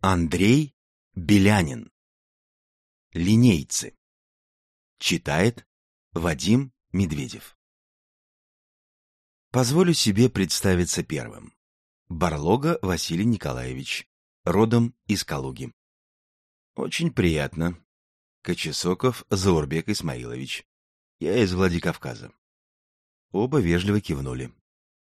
Андрей Белянин. Линейцы. Читает Вадим Медведев. Позволю себе представиться первым. Барлога Василий Николаевич, родом из Калуги. Очень приятно. Кочесоков Заурбек Исмаилович. Я из Владикавказа. Оба вежливо кивнули.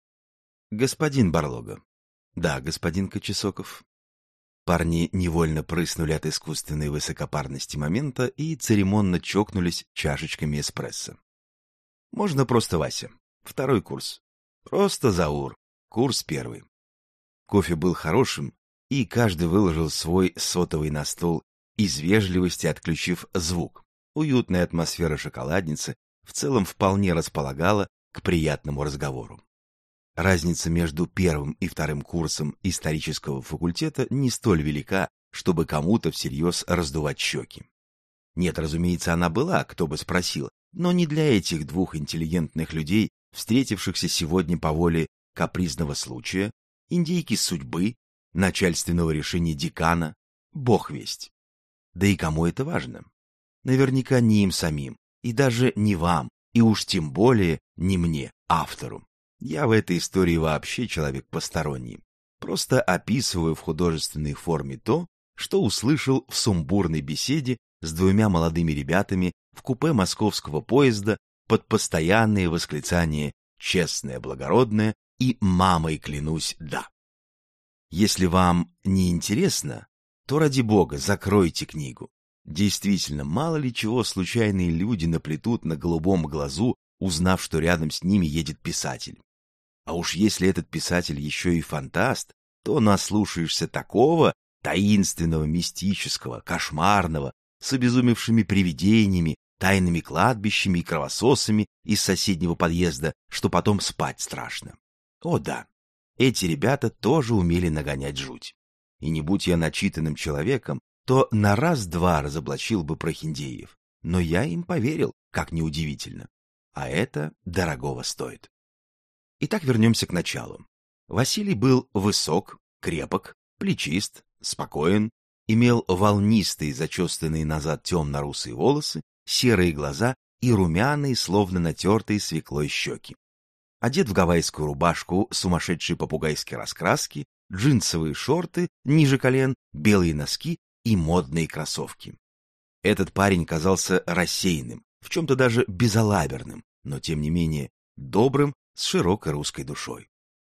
Господин Барлога. Да, господин Кочесоков. Парни невольно прыснули от искусственной высокопарности момента и церемонно чокнулись чашечками эспрессо. Можно просто Вася. Второй курс. Просто Заур. Курс первый. Кофе был хорошим, и каждый выложил свой сотовый на стол, из вежливости отключив звук. Уютная атмосфера шоколадницы в целом вполне располагала к приятному разговору. Разница между первым и вторым курсом исторического факультета не столь велика, чтобы кому-то всерьез раздувать щеки. Нет, разумеется, она была, кто бы спросил, но не для этих двух интеллигентных людей, встретившихся сегодня по воле капризного случая, индейки судьбы, начальственного решения декана, бог весть. Да и кому это важно? Наверняка не им самим, и даже не вам, и уж тем более не мне, автору. Я в этой истории вообще человек посторонний. Просто описываю в художественной форме то, что услышал в сумбурной беседе с двумя молодыми ребятами в купе московского поезда под постоянные восклицания «честное, благородное» и «мамой клянусь, да». Если вам не интересно, то ради бога закройте книгу. Действительно, мало ли чего случайные люди наплетут на голубом глазу, узнав, что рядом с ними едет писатель. А уж если этот писатель еще и фантаст, то наслушаешься такого таинственного, мистического, кошмарного, с обезумевшими привидениями, тайными кладбищами и кровососами из соседнего подъезда, что потом спать страшно. О да, эти ребята тоже умели нагонять жуть. И не будь я начитанным человеком, то на раз-два разоблачил бы прохиндеев. Но я им поверил, как неудивительно. А это дорогого стоит. Итак, вернемся к началу. Василий был высок, крепок, плечист, спокоен, имел волнистые, зачесанные назад темно-русые волосы, серые глаза и румяные, словно натертые свеклой щеки. Одет в гавайскую рубашку сумасшедшей попугайской раскраски, джинсовые шорты ниже колен, белые носки и модные кроссовки. Этот парень казался рассеянным, в чем-то даже безалаберным, но тем не менее добрым, с широкой русской душой.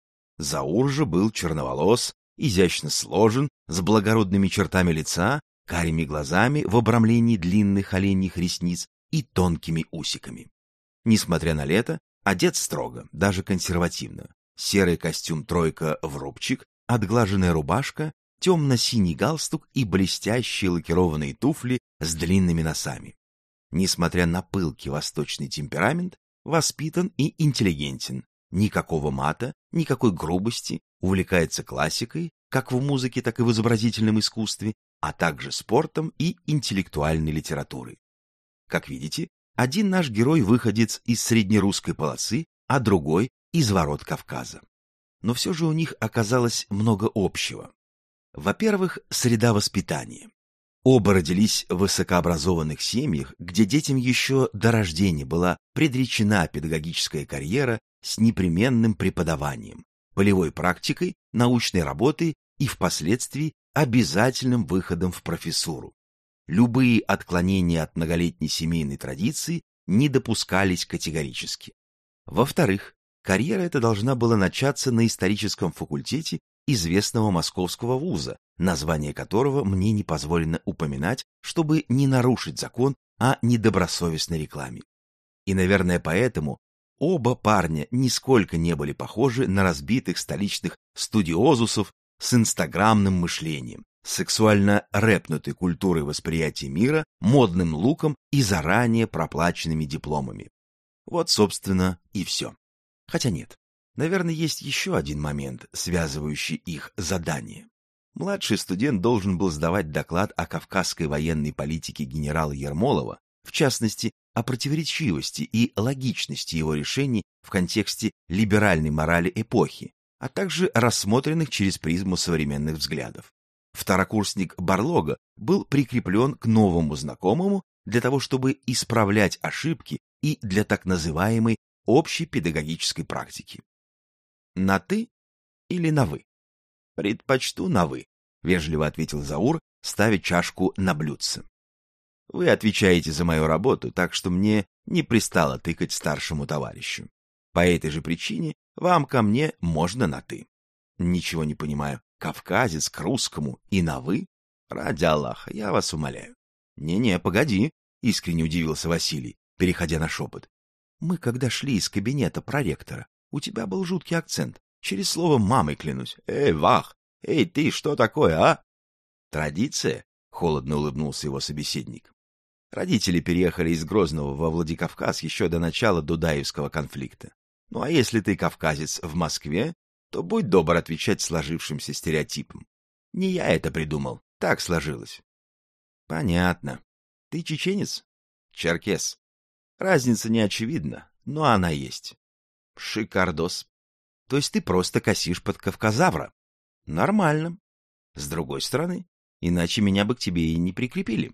Заур же был черноволос, изящно сложен, с благородными чертами лица, карими глазами в обрамлении длинных оленьих ресниц и тонкими усиками. Несмотря на лето, одет строго, даже консервативно. Серый костюм тройка в рубчик, отглаженная рубашка, темно-синий галстук и блестящие лакированные туфли с длинными носами. Несмотря на пылкий восточный темперамент, воспитан и интеллигентен. Никакого мата, никакой грубости, увлекается классикой, как в музыке, так и в изобразительном искусстве, а также спортом и интеллектуальной литературой. Как видите, один наш герой выходец из среднерусской полосы, а другой из ворот Кавказа. Но все же у них оказалось много общего. Во-первых, среда воспитания. Оба родились в высокообразованных семьях, где детям еще до рождения была предречена педагогическая карьера с непременным преподаванием, полевой практикой, научной работой и впоследствии обязательным выходом в профессуру. Любые отклонения от многолетней семейной традиции не допускались категорически. Во-вторых, карьера эта должна была начаться на историческом факультете известного московского вуза, название которого мне не позволено упоминать, чтобы не нарушить закон о недобросовестной рекламе. И, наверное, поэтому оба парня нисколько не были похожи на разбитых столичных студиозусов с инстаграмным мышлением, сексуально рэпнутой культурой восприятия мира, модным луком и заранее проплаченными дипломами. Вот, собственно, и все. Хотя нет. Наверное, есть еще один момент, связывающий их задание. Младший студент должен был сдавать доклад о кавказской военной политике генерала Ермолова, в частности, о противоречивости и логичности его решений в контексте либеральной морали эпохи, а также рассмотренных через призму современных взглядов. второкурсник Барлога был прикреплен к новому знакомому для того, чтобы исправлять ошибки и для так называемой общей педагогической практики. На «ты» или на «вы»? Предпочту на «вы», — вежливо ответил Заур, ставя чашку на блюдце. Вы отвечаете за мою работу, так что мне не пристало тыкать старшему товарищу. По этой же причине вам ко мне можно на «ты». Ничего не понимаю. Кавказец к русскому и на «вы»? Ради Аллаха, я вас умоляю. Не-не, погоди, искренне удивился Василий, переходя на шепот. Мы, когда шли из кабинета проректора, у тебя был жуткий акцент. Через слово «мамой» клянусь. Эй, Вах! Эй, ты, что такое, а? Традиция? Холодно улыбнулся его собеседник. Родители переехали из Грозного во Владикавказ еще до начала Дудаевского конфликта. Ну а если ты кавказец в Москве, то будь добр отвечать сложившимся стереотипам. Не я это придумал, так сложилось. Понятно. Ты чеченец? Черкес. Разница не очевидна, но она есть. Шикардос. То есть ты просто косишь под кавказавра? Нормально. С другой стороны, иначе меня бы к тебе и не прикрепили.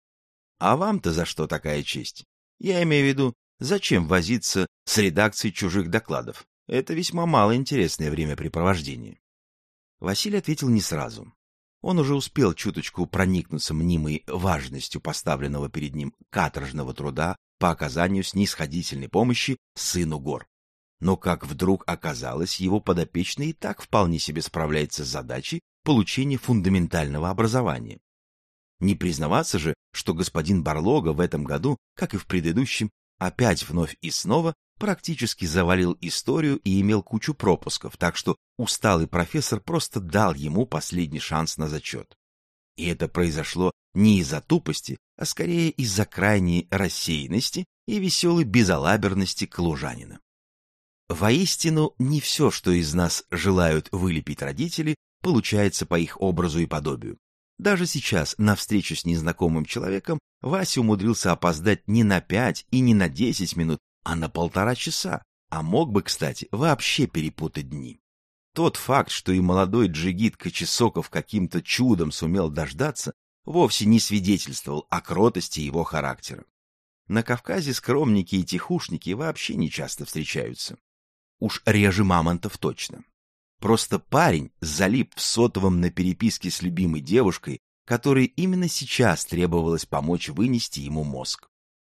А вам-то за что такая честь? Я имею в виду, зачем возиться с редакцией чужих докладов? Это весьма малоинтересное времяпрепровождение. Василий ответил не сразу. Он уже успел чуточку проникнуться мнимой важностью поставленного перед ним каторжного труда по оказанию снисходительной помощи сыну гор. Но как вдруг оказалось, его подопечный и так вполне себе справляется с задачей получения фундаментального образования. Не признаваться же, что господин Барлога в этом году, как и в предыдущем, опять вновь и снова практически завалил историю и имел кучу пропусков, так что усталый профессор просто дал ему последний шанс на зачет. И это произошло не из-за тупости, а скорее из-за крайней рассеянности и веселой безалаберности калужанина. Воистину, не все, что из нас желают вылепить родители, получается по их образу и подобию. Даже сейчас, на встречу с незнакомым человеком, Вася умудрился опоздать не на 5 и не на 10 минут, а на 1,5 часа, а мог бы, кстати, вообще перепутать дни. Тот факт, что и молодой джигит Кочесоков каким-то чудом сумел дождаться, вовсе не свидетельствовал о кротости его характера. На Кавказе скромники и тихушники вообще не часто встречаются. Уж реже мамонтов точно. Просто парень залип в сотовом на переписке с любимой девушкой, которой именно сейчас требовалось помочь вынести ему мозг.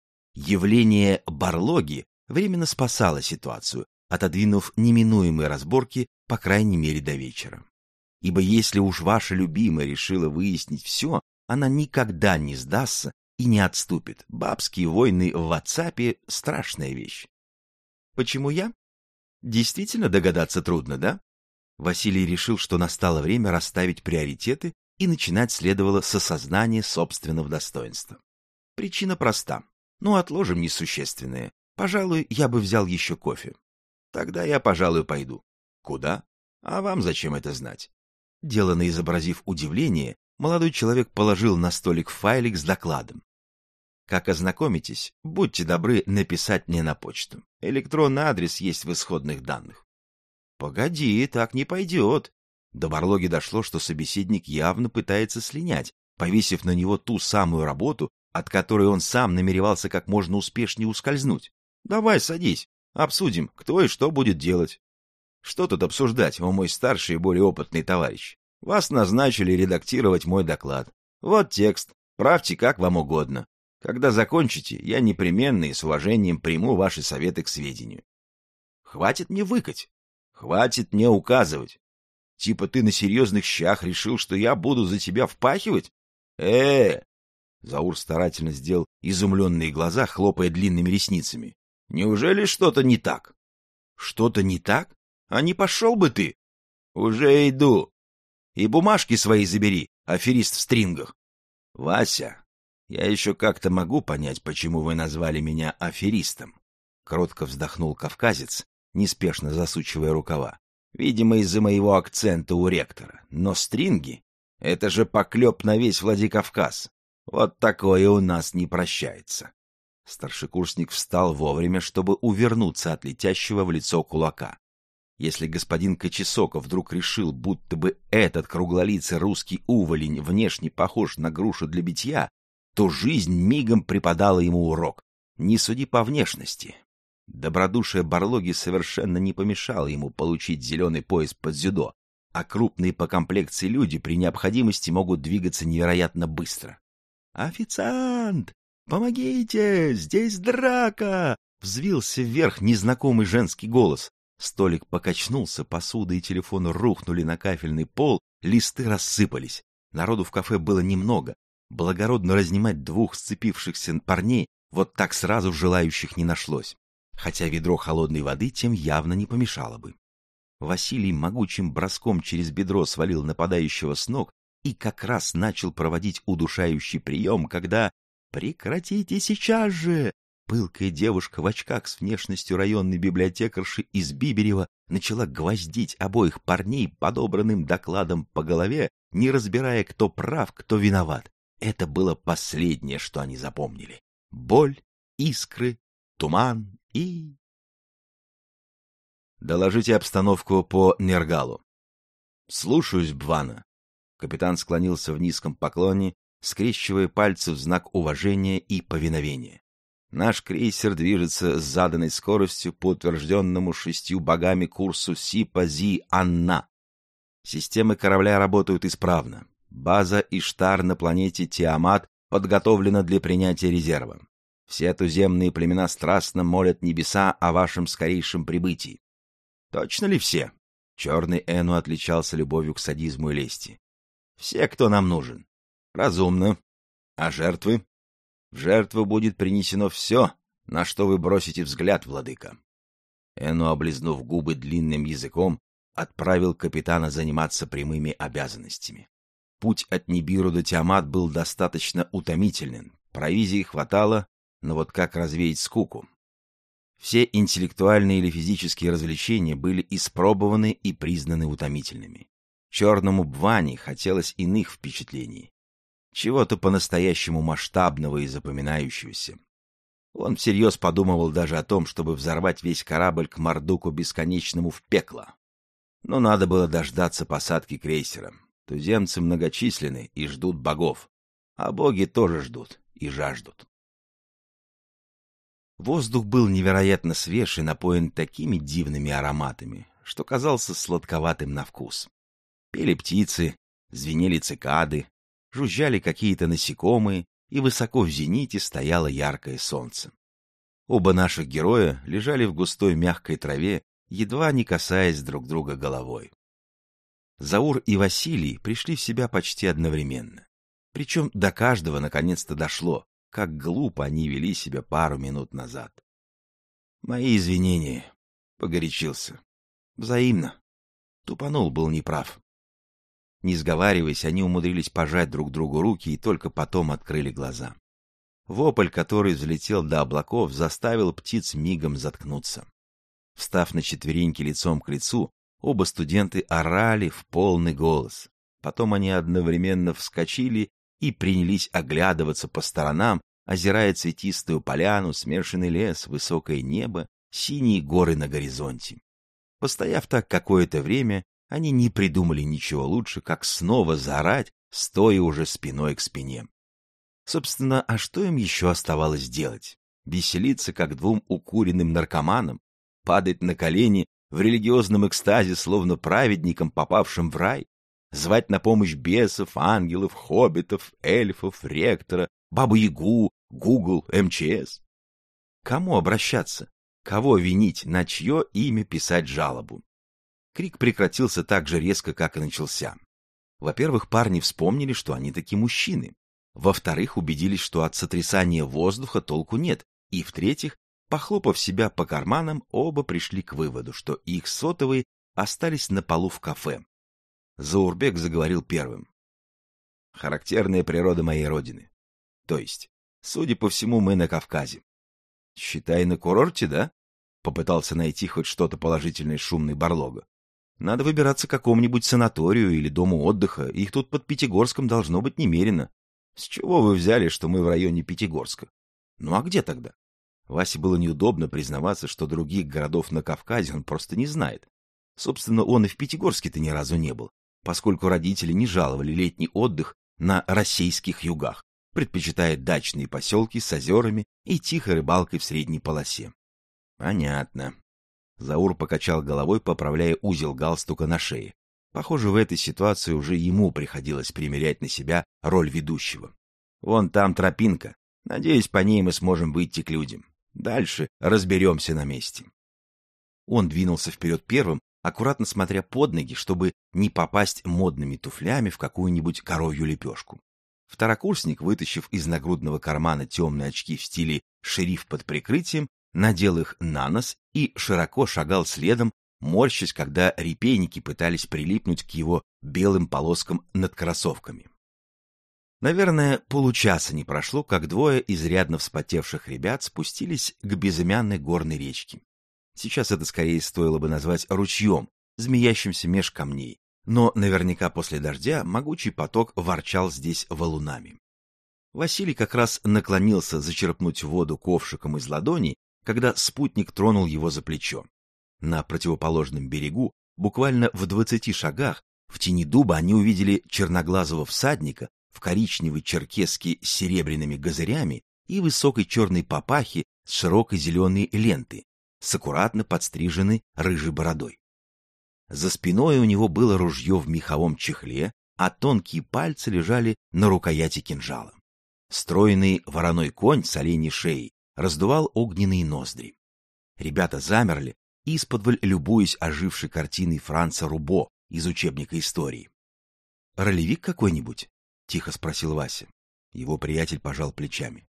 Явление Барлоги временно спасало ситуацию, отодвинув неминуемые разборки, по крайней мере, до вечера. Ибо если уж ваша любимая решила выяснить все, она никогда не сдастся и не отступит. Бабские войны в WhatsApp — страшная вещь. Почему я? Действительно догадаться трудно, да? Василий решил, что настало время расставить приоритеты, и начинать следовало с осознания собственного достоинства. Причина проста. Ну, отложим несущественное. Пожалуй, я бы взял еще кофе. Тогда я, пожалуй, пойду. Куда? А вам зачем это знать? Делано изобразив удивление, молодой человек положил на столик файлик с докладом. Как ознакомитесь, будьте добры написать мне на почту. Электронный адрес есть в исходных данных. Погоди, так не пойдет. До Барлоги дошло, что собеседник явно пытается слинять, повесив на него ту самую работу, от которой он сам намеревался как можно успешнее ускользнуть. Давай садись, обсудим, кто и что будет делать. Что тут обсуждать, о мой старший и более опытный товарищ? Вас назначили редактировать мой доклад. Вот текст, правьте как вам угодно. Когда закончите, я непременно и с уважением приму ваши советы к сведению. Хватит мне выкать, хватит мне указывать. Типа ты на серьезных щах решил, что я буду за тебя впахивать? Заур старательно сделал изумленные глаза, хлопая длинными ресницами. Неужели что-то не так? Что-то не так? А не пошел бы ты? Уже иду. И бумажки свои забери, аферист в стрингах. Вася, я еще как-то могу понять, почему вы назвали меня аферистом. Кротко вздохнул кавказец, неспешно засучивая рукава. Видимо, из-за моего акцента у ректора. Но стринги — это же поклеп на весь Владикавказ. Вот такое у нас не прощается. Старшекурсник встал вовремя, чтобы увернуться от летящего в лицо кулака. Если господин Кочесоков вдруг решил, будто бы этот круглолицый русский уволень внешне похож на грушу для битья, то жизнь мигом преподала ему урок. Не суди по внешности. Добродушие Барлоги совершенно не помешало ему получить зеленый пояс под дзюдо, а крупные по комплекции люди при необходимости могут двигаться невероятно быстро. «Официант! Помогите! Здесь драка!» — взвился вверх незнакомый женский голос. Столик покачнулся, посуда и телефон рухнули на кафельный пол, листы рассыпались. Народу в кафе было немного. Благородно разнимать двух сцепившихся парней вот так сразу желающих не нашлось. Хотя ведро холодной воды тем явно не помешало бы. Василий могучим броском через бедро свалил нападающего с ног и как раз начал проводить удушающий прием, когда... «Прекратите сейчас же!» Пылкая девушка в очках с внешностью районной библиотекарши из Биберева начала гвоздить обоих парней подобранным докладом по голове, не разбирая, кто прав, кто виноват. Это было последнее, что они запомнили. Боль, искры, туман и... «Доложите обстановку по Нергалу». «Слушаюсь, Бвана». Капитан склонился в низком поклоне, скрещивая пальцы в знак уважения и повиновения. Наш крейсер движется с заданной скоростью по утвержденному 6 богами курсу Сипа-Зи-Анна. Системы корабля работают исправно. База Иштар на планете Тиамат подготовлена для принятия резерва. Все туземные племена страстно молят небеса о вашем скорейшем прибытии. Точно ли все? Черный Эну отличался любовью к садизму и лести. Все, кто нам нужен. Разумно. А жертвы? В жертву будет принесено все, на что вы бросите взгляд, владыка. Эну, облизнув губы длинным языком, отправил капитана заниматься прямыми обязанностями. Путь от Нибиру до Тиамат был достаточно утомительным, провизии хватало, но вот как развеять скуку? Все интеллектуальные или физические развлечения были испробованы и признаны утомительными. Черному Бване хотелось иных впечатлений. Чего-то по-настоящему масштабного и запоминающегося. Он всерьез подумывал даже о том, чтобы взорвать весь корабль к Мардуку Бесконечному в пекло. Но надо было дождаться посадки крейсера. Туземцы многочисленны и ждут богов, а боги тоже ждут и жаждут. Воздух был невероятно свеж и напоен такими дивными ароматами, что казался сладковатым на вкус. Пели птицы, звенели цикады, жужжали какие-то насекомые, и высоко в зените стояло яркое солнце. Оба наших героя лежали в густой мягкой траве, едва не касаясь друг друга головой. Заур и Василий пришли в себя почти одновременно. Причем до каждого наконец-то дошло, как глупо они вели себя пару минут назад. «Мои извинения», — погорячился. «Взаимно». Тупанул, был неправ. Не сговариваясь, они умудрились пожать друг другу руки и только потом открыли глаза. Вопль, который взлетел до облаков, заставил птиц мигом заткнуться. Встав на четвереньки лицом к лицу, оба студенты орали в полный голос. Потом они одновременно вскочили и принялись оглядываться по сторонам, озирая цветистую поляну, смешанный лес, высокое небо, синие горы на горизонте. Постояв так какое-то время, они не придумали ничего лучше, как снова заорать, стоя уже спиной к спине. Собственно, а что им еще оставалось делать? Веселиться, как двум укуренным наркоманам? Падать на колени в религиозном экстазе, словно праведникам, попавшим в рай? Звать на помощь бесов, ангелов, хоббитов, эльфов, ректора, Бабу-Ягу, Гугл, МЧС? Кому обращаться? Кого винить? На чье имя писать жалобу? Крик прекратился так же резко, как и начался. Во-первых, парни вспомнили, что они таки мужчины. Во-вторых, убедились, что от сотрясания воздуха толку нет. И в-третьих, похлопав себя по карманам, оба пришли к выводу, что их сотовые остались на полу в кафе. Заурбек заговорил первым. Характерная природа моей родины. То есть, судя по всему, мы на Кавказе. Считай, на курорте, да? Попытался найти хоть что-то положительное шумный Барлога. Надо выбираться к какому-нибудь санаторию или дому отдыха, их тут под Пятигорском должно быть немерено. С чего вы взяли, что мы в районе Пятигорска? Ну а где тогда? Васе было неудобно признаваться, что других городов на Кавказе он просто не знает. Собственно, он и в Пятигорске-то ни разу не был, поскольку родители не жаловали летний отдых на российских югах, предпочитая дачные поселки с озерами и тихой рыбалкой в средней полосе. Понятно. Заур покачал головой, поправляя узел галстука на шее. Похоже, в этой ситуации уже ему приходилось примерять на себя роль ведущего. Вон там тропинка. Надеюсь, по ней мы сможем выйти к людям. Дальше разберемся на месте. Он двинулся вперед первым, аккуратно смотря под ноги, чтобы не попасть модными туфлями в какую-нибудь коровью лепешку. Второкурсник, вытащив из нагрудного кармана темные очки в стиле «шериф под прикрытием», надел их на нос и широко шагал следом, морщась, когда репейники пытались прилипнуть к его белым полоскам над кроссовками. Наверное, получаса не прошло, как двое изрядно вспотевших ребят спустились к безымянной горной речке. Сейчас это скорее стоило бы назвать ручьем, змеящимся меж камней, но наверняка после дождя могучий поток ворчал здесь валунами. Василий как раз наклонился зачерпнуть воду ковшиком из ладони, когда спутник тронул его за плечо. На противоположном берегу, буквально в 20 шагах, в тени дуба они увидели черноглазого всадника в коричневой черкеске с серебряными газырями и высокой черной папахе с широкой зеленой лентой, с аккуратно подстриженной рыжей бородой. За спиной у него было ружье в меховом чехле, а тонкие пальцы лежали на рукояти кинжала. Стройный вороной конь с оленей шеей раздувал огненные ноздри. Ребята замерли, исподволь любуясь ожившей картиной Франца Рубо из учебника истории. — Ролевик какой-нибудь? — тихо спросил Вася. Его приятель пожал плечами.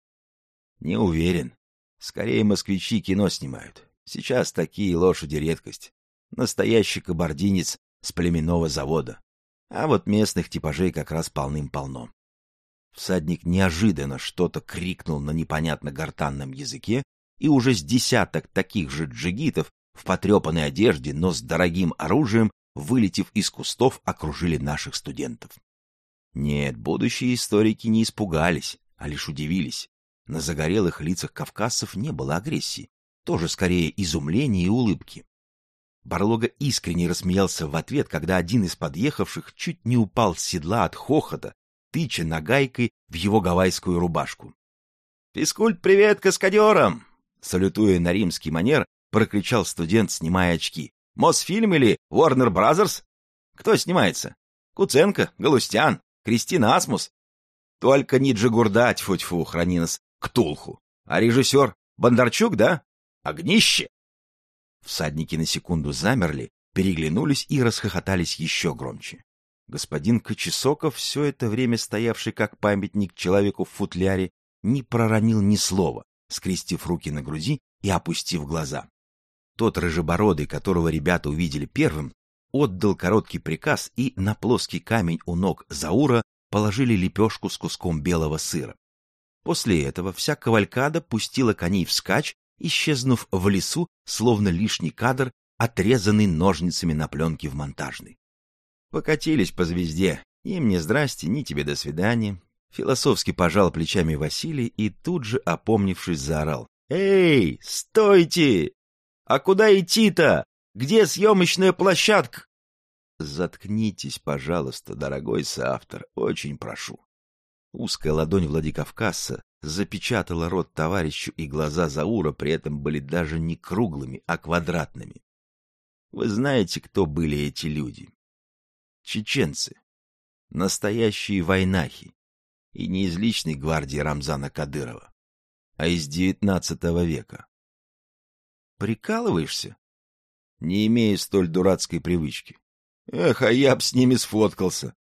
— Не уверен. Скорее москвичи кино снимают. Сейчас такие лошади редкость. Настоящий кабардинец с племенного завода. А вот местных типажей как раз полным-полно. Всадник неожиданно что-то крикнул на непонятно гортанном языке, и уже с десяток таких же джигитов в потрепанной одежде, но с дорогим оружием, вылетев из кустов, окружили наших студентов. Нет, будущие историки не испугались, а лишь удивились. На загорелых лицах кавказцев не было агрессии, тоже скорее изумления и улыбки. Барлога искренне рассмеялся в ответ, когда один из подъехавших чуть не упал с седла от хохота, тыча нагайкой в его гавайскую рубашку. «Физкульт, привет каскадерам!» Салютуя на римский манер, прокричал студент, снимая очки. «Мосфильм или Warner Brothers? Кто снимается? Куценко, Галустян, Кристина Асмус? Только не Джигурда, тьфу-тьфу, храни нас, Ктулху. А режиссер Бондарчук, да? Огнище!» Всадники на секунду замерли, переглянулись и расхохотались еще громче. Господин Кочесоков, все это время стоявший как памятник человеку в футляре, не проронил ни слова, скрестив руки на груди и опустив глаза. Тот рыжебородый, которого ребята увидели первым, отдал короткий приказ, и на плоский камень у ног Заура положили лепешку с куском белого сыра. После этого вся кавалькада пустила коней вскачь, исчезнув в лесу, словно лишний кадр, отрезанный ножницами на пленке в монтажной. Покатились по звезде. Им не здрасте, ни тебе до свидания. Философски пожал плечами Василий и тут же, опомнившись, заорал. «Эй, стойте! А куда идти-то? Где съемочная площадка?» «Заткнитесь, пожалуйста, дорогой соавтор, очень прошу». Узкая ладонь Владикавказца запечатала рот товарищу, и глаза Заура при этом были даже не круглыми, а квадратными. Вы знаете, кто были эти люди? Чеченцы. Настоящие войнахи. И не из личной гвардии Рамзана Кадырова, а из XIX века. Прикалываешься? Не имею столь дурацкой привычки. Эх, а я б с ними сфоткался.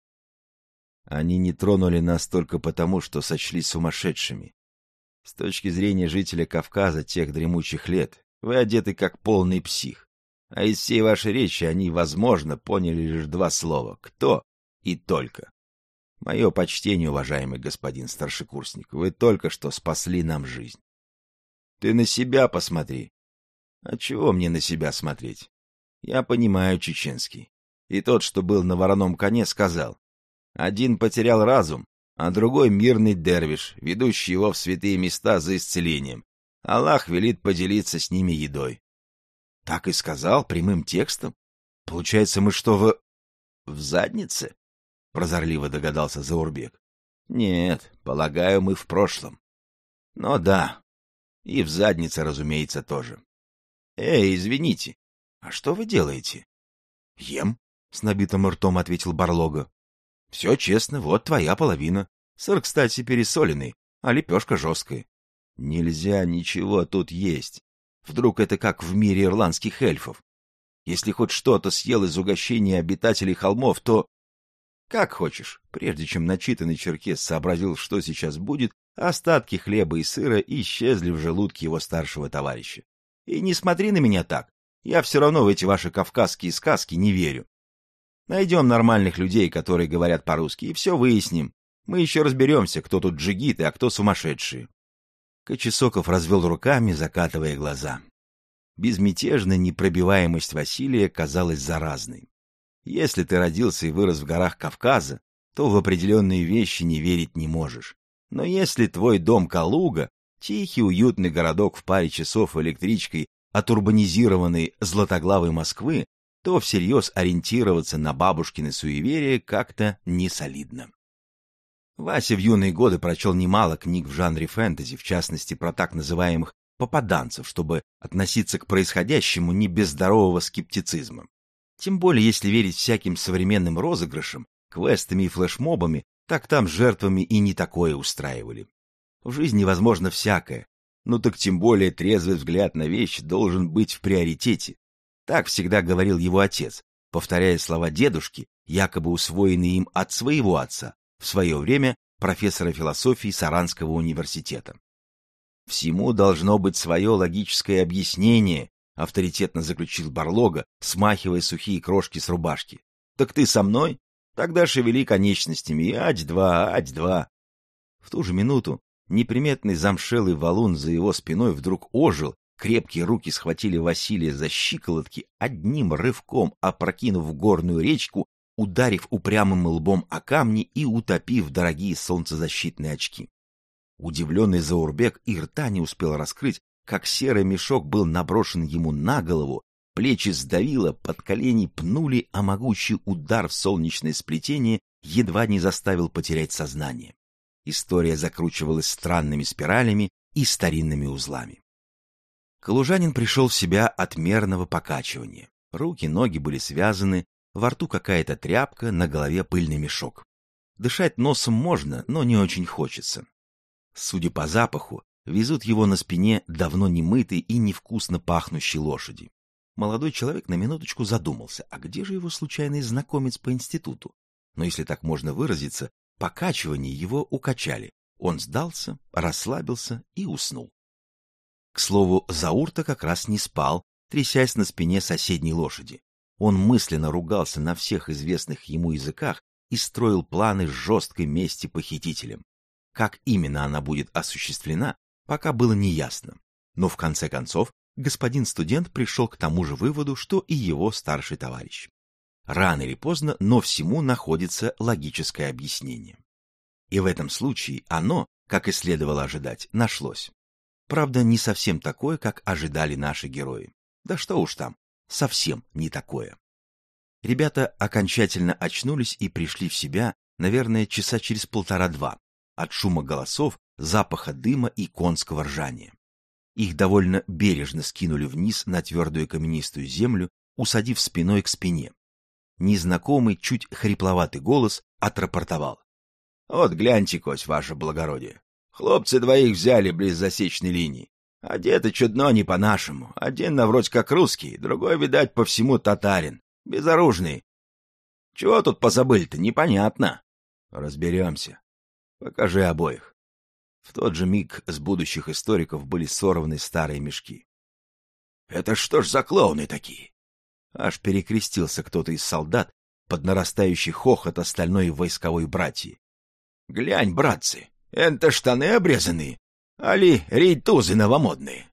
Они не тронули нас только потому, что сочли сумасшедшими. С точки зрения жителя Кавказа тех дремучих лет, вы одеты как полный псих. А из всей вашей речи они, возможно, поняли лишь два слова: «кто» и «только». Мое почтение, уважаемый господин старшекурсник, вы только что спасли нам жизнь. Ты на себя посмотри. А чего мне на себя смотреть? Я понимаю чеченский. И тот, что был на вороном коне, сказал: один потерял разум, а другой мирный дервиш, ведущий его в святые места за исцелением. Аллах велит поделиться с ними едой. Так и сказал, прямым текстом? Получается, мы что, в заднице? Прозорливо догадался Заурбек. Нет, полагаю, мы в прошлом. Но да, и в заднице, разумеется, тоже. Эй, извините, а что вы делаете? Ем, с набитым ртом ответил Барлога. Все честно, вот твоя половина. Сыр, кстати, пересоленный, а лепешка жесткая. Нельзя ничего тут есть. Вдруг это как в мире ирландских эльфов. Если хоть что-то съел из угощения обитателей холмов, то... Как хочешь. Прежде чем начитанный черкес сообразил, что сейчас будет, остатки хлеба и сыра исчезли в желудке его старшего товарища. И не смотри на меня так. Я все равно в эти ваши кавказские сказки не верю. Найдем нормальных людей, которые говорят по-русски, и все выясним. Мы еще разберемся, кто тут джигиты, а кто сумасшедшие. Кочесоков развел руками, закатывая глаза. Безмятежная непробиваемость Василия казалась заразной. Если ты родился и вырос в горах Кавказа, то в определенные вещи не верить не можешь. Но если твой дом Калуга, тихий уютный городок в паре часов электричкой от урбанизированной златоглавой Москвы, то всерьез ориентироваться на бабушкины суеверия как-то не солидно. Вася в юные годы прочел немало книг в жанре фэнтези, в частности про так называемых попаданцев, чтобы относиться к происходящему не без здорового скептицизма. Тем более, если верить всяким современным розыгрышам, квестами и флешмобами, так там жертвами и не такое устраивали. В жизни возможно всякое, но так тем более трезвый взгляд на вещи должен быть в приоритете. Так всегда говорил его отец, повторяя слова дедушки, якобы усвоенные им от своего отца, в свое время профессора философии Саранского университета. «Всему должно быть свое логическое объяснение», — авторитетно заключил Барлога, смахивая сухие крошки с рубашки. «Так ты со мной? Тогда шевели конечностями, ать-два, ать-два». В ту же минуту неприметный замшелый валун за его спиной вдруг ожил, крепкие руки схватили Василия за щиколотки, одним рывком опрокинув горную речку, ударив упрямым лбом о камни и утопив дорогие солнцезащитные очки. Удивленный Заурбек и рта не успел раскрыть, как серый мешок был наброшен ему на голову, плечи сдавило, под колени пнули, а могучий удар в солнечное сплетение едва не заставил потерять сознание. История закручивалась странными спиралями и старинными узлами. Калужанин пришел в себя от мерного покачивания. Руки, ноги были связаны, во рту какая-то тряпка, на голове пыльный мешок. Дышать носом можно, но не очень хочется. Судя по запаху, везут его на спине давно немытой и невкусно пахнущей лошади. Молодой человек на минуточку задумался, а где же его случайный знакомец по институту? Но если так можно выразиться, покачивание его укачали. Он сдался, расслабился и уснул. К слову, Заур-то как раз не спал, трясясь на спине соседней лошади. Он мысленно ругался на всех известных ему языках и строил планы жесткой мести похитителям. Как именно она будет осуществлена, пока было неясно. Но в конце концов господин студент пришел к тому же выводу, что и его старший товарищ. Рано или поздно, но всему находится логическое объяснение. И в этом случае оно, как и следовало ожидать, нашлось. Правда, не совсем такое, как ожидали наши герои. Да что уж там, совсем не такое. Ребята окончательно очнулись и пришли в себя, наверное, часа через полтора-два, от шума голосов, запаха дыма и конского ржания. Их довольно бережно скинули вниз на твердую каменистую землю, усадив спиной к спине. Незнакомый, чуть хрипловатый голос отрапортовал. — Вот гляньте, кось, ваше благородие. Хлопцы двоих взяли близ засечной линии. Одеты чудно не по-нашему. Один вроде как русский, другой, видать, по всему татарин. Безоружный. Чего тут позабыли-то, непонятно. Разберемся. Покажи обоих. В тот же миг с будущих историков были сорваны старые мешки. — Это что ж за клоуны такие? Аж перекрестился кто-то из солдат под нарастающий хохот остальной войсковой братьи. — Глянь, братцы, это штаны обрезанные, али рейтузы новомодные.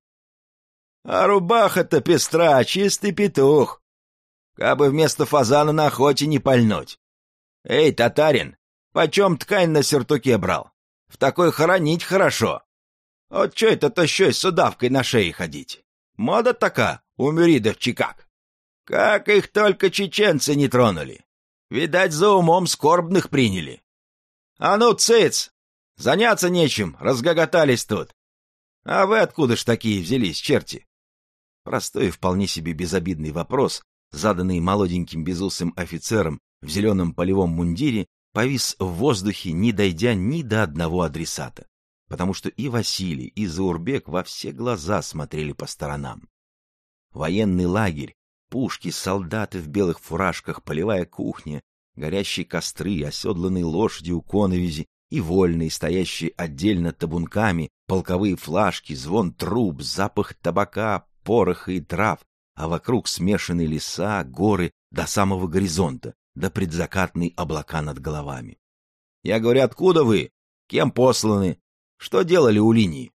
А рубаха-то пестра, чистый петух. Кабы вместо фазана на охоте не пальнуть. Эй, татарин, почем ткань на сюртуке брал? В такой хоронить хорошо. Вот чё это тощой с удавкой на шее ходить? Мода такая у мюридов чикак. Как их только чеченцы не тронули! Видать, за умом скорбных приняли. А ну, цыц! Заняться нечем, разгоготались тут. А вы откуда ж такие взялись, черти? Простой и вполне себе безобидный вопрос, заданный молоденьким безусым офицером в зеленом полевом мундире, повис в воздухе, не дойдя ни до одного адресата, потому что и Василий, и Заурбек во все глаза смотрели по сторонам. Военный лагерь, пушки, солдаты в белых фуражках, полевая кухня, горящие костры, оседланные лошади у коновизи и вольные, стоящие отдельно табунками, полковые флажки, звон труб, запах табака, пороха и трав, а вокруг смешанные леса, горы до самого горизонта, до предзакатной облака над головами. Я говорю, откуда вы? Кем посланы? Что делали у линии?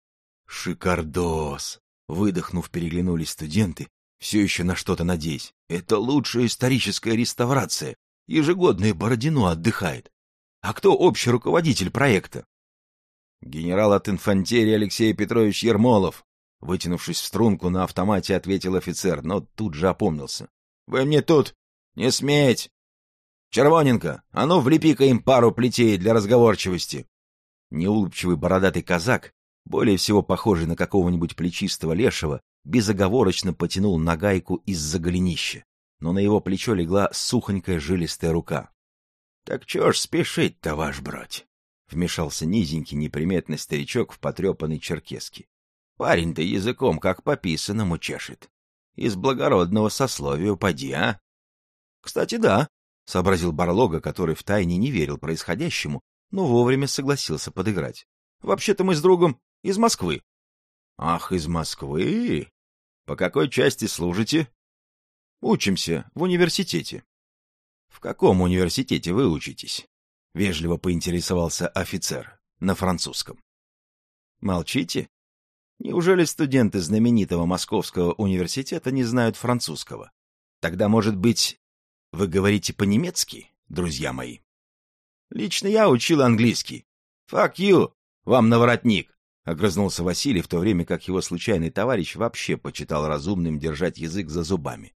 Шикардос! Выдохнув, переглянулись студенты, все еще на что-то надеясь. Это лучшая историческая реставрация. Ежегодное Бородино отдыхает. А кто общий руководитель проекта? Генерал от инфантерии Алексей Петрович Ермолов. Вытянувшись в струнку, на автомате ответил офицер, но тут же опомнился. — Вы мне тут не сметь! Червоненко, а ну влепи-ка им пару плетей для разговорчивости! Неулыбчивый бородатый казак, более всего похожий на какого-нибудь плечистого лешего, безоговорочно потянул нагайку из-за голенища, но на его плечо легла сухонькая жилистая рука. — Так чё ж спешить-то, ваш брать? — вмешался низенький неприметный старичок в потрепанной черкеске. Парень-то языком как по писанному чешет. Из благородного сословия поди, а? — Кстати, да, — сообразил Барлога, который втайне не верил происходящему, но вовремя согласился подыграть. — Вообще-то мы с другом из Москвы. — Ах, из Москвы? По какой части служите? — Учимся в университете. — В каком университете вы учитесь? — вежливо поинтересовался офицер на французском. — Молчите? Неужели студенты знаменитого Московского университета не знают французского? Тогда, может быть, вы говорите по-немецки, друзья мои? Лично я учил английский. Fuck you, вам на воротник, огрызнулся Василий, в то время как его случайный товарищ вообще почитал разумным держать язык за зубами.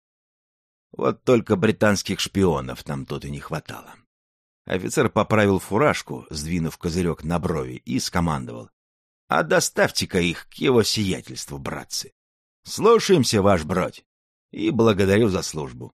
Вот только британских шпионов нам тут и не хватало. Офицер поправил фуражку, сдвинув козырек на брови, и скомандовал. А доставьте-ка их к его сиятельству, братцы. Слушаемся, ваш бродь, и благодарю за службу.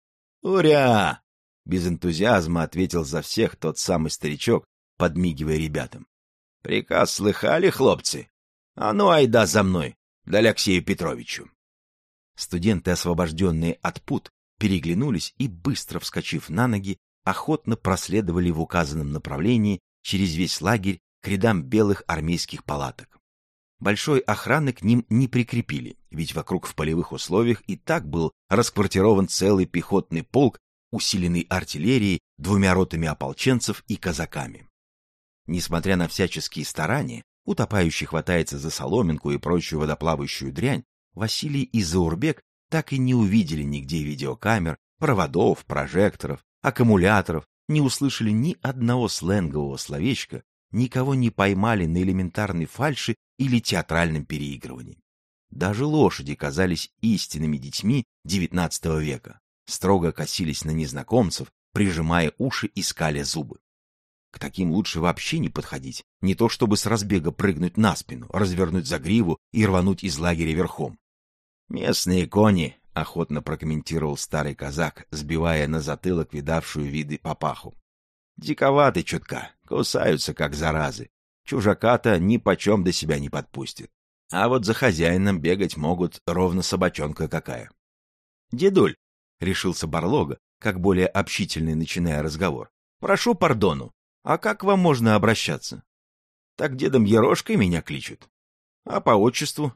Уря! Без энтузиазма ответил за всех тот самый старичок, подмигивая ребятам. Приказ слыхали, хлопцы? А ну, айда за мной, да Алексею Петровичу. Студенты, освобожденные от пут, переглянулись и, быстро вскочив на ноги, охотно проследовали в указанном направлении через весь лагерь к рядам белых армейских палаток. Большой охраны к ним не прикрепили, ведь вокруг в полевых условиях и так был расквартирован целый пехотный полк, усиленный артиллерией, 2 ротами ополченцев и казаками. Несмотря на всяческие старания, утопающий хватается за соломинку и прочую водоплавающую дрянь, Василий и Заурбек так и не увидели нигде видеокамер, проводов, прожекторов, аккумуляторов, не услышали ни одного сленгового словечка, никого не поймали на элементарной фальши или театральном переигрывании. Даже лошади казались истинными детьми XIX века, строго косились на незнакомцев, прижимая уши и скаля зубы. К таким лучше вообще не подходить, не то чтобы с разбега прыгнуть на спину, развернуть за гриву и рвануть из лагеря верхом. «Местные кони», — охотно прокомментировал старый казак, сбивая на затылок видавшую виды папаху. «Диковаты чутка, кусаются как заразы. Чужака-то нипочем до себя не подпустит. А вот за хозяином бегать могут ровно собачонка какая». «Дедуль», — решился Барлога, как более общительный, начиная разговор, — «прошу пардону, а как вам можно обращаться?» «Так дедом Ерошкой меня кличут». «А по отчеству?»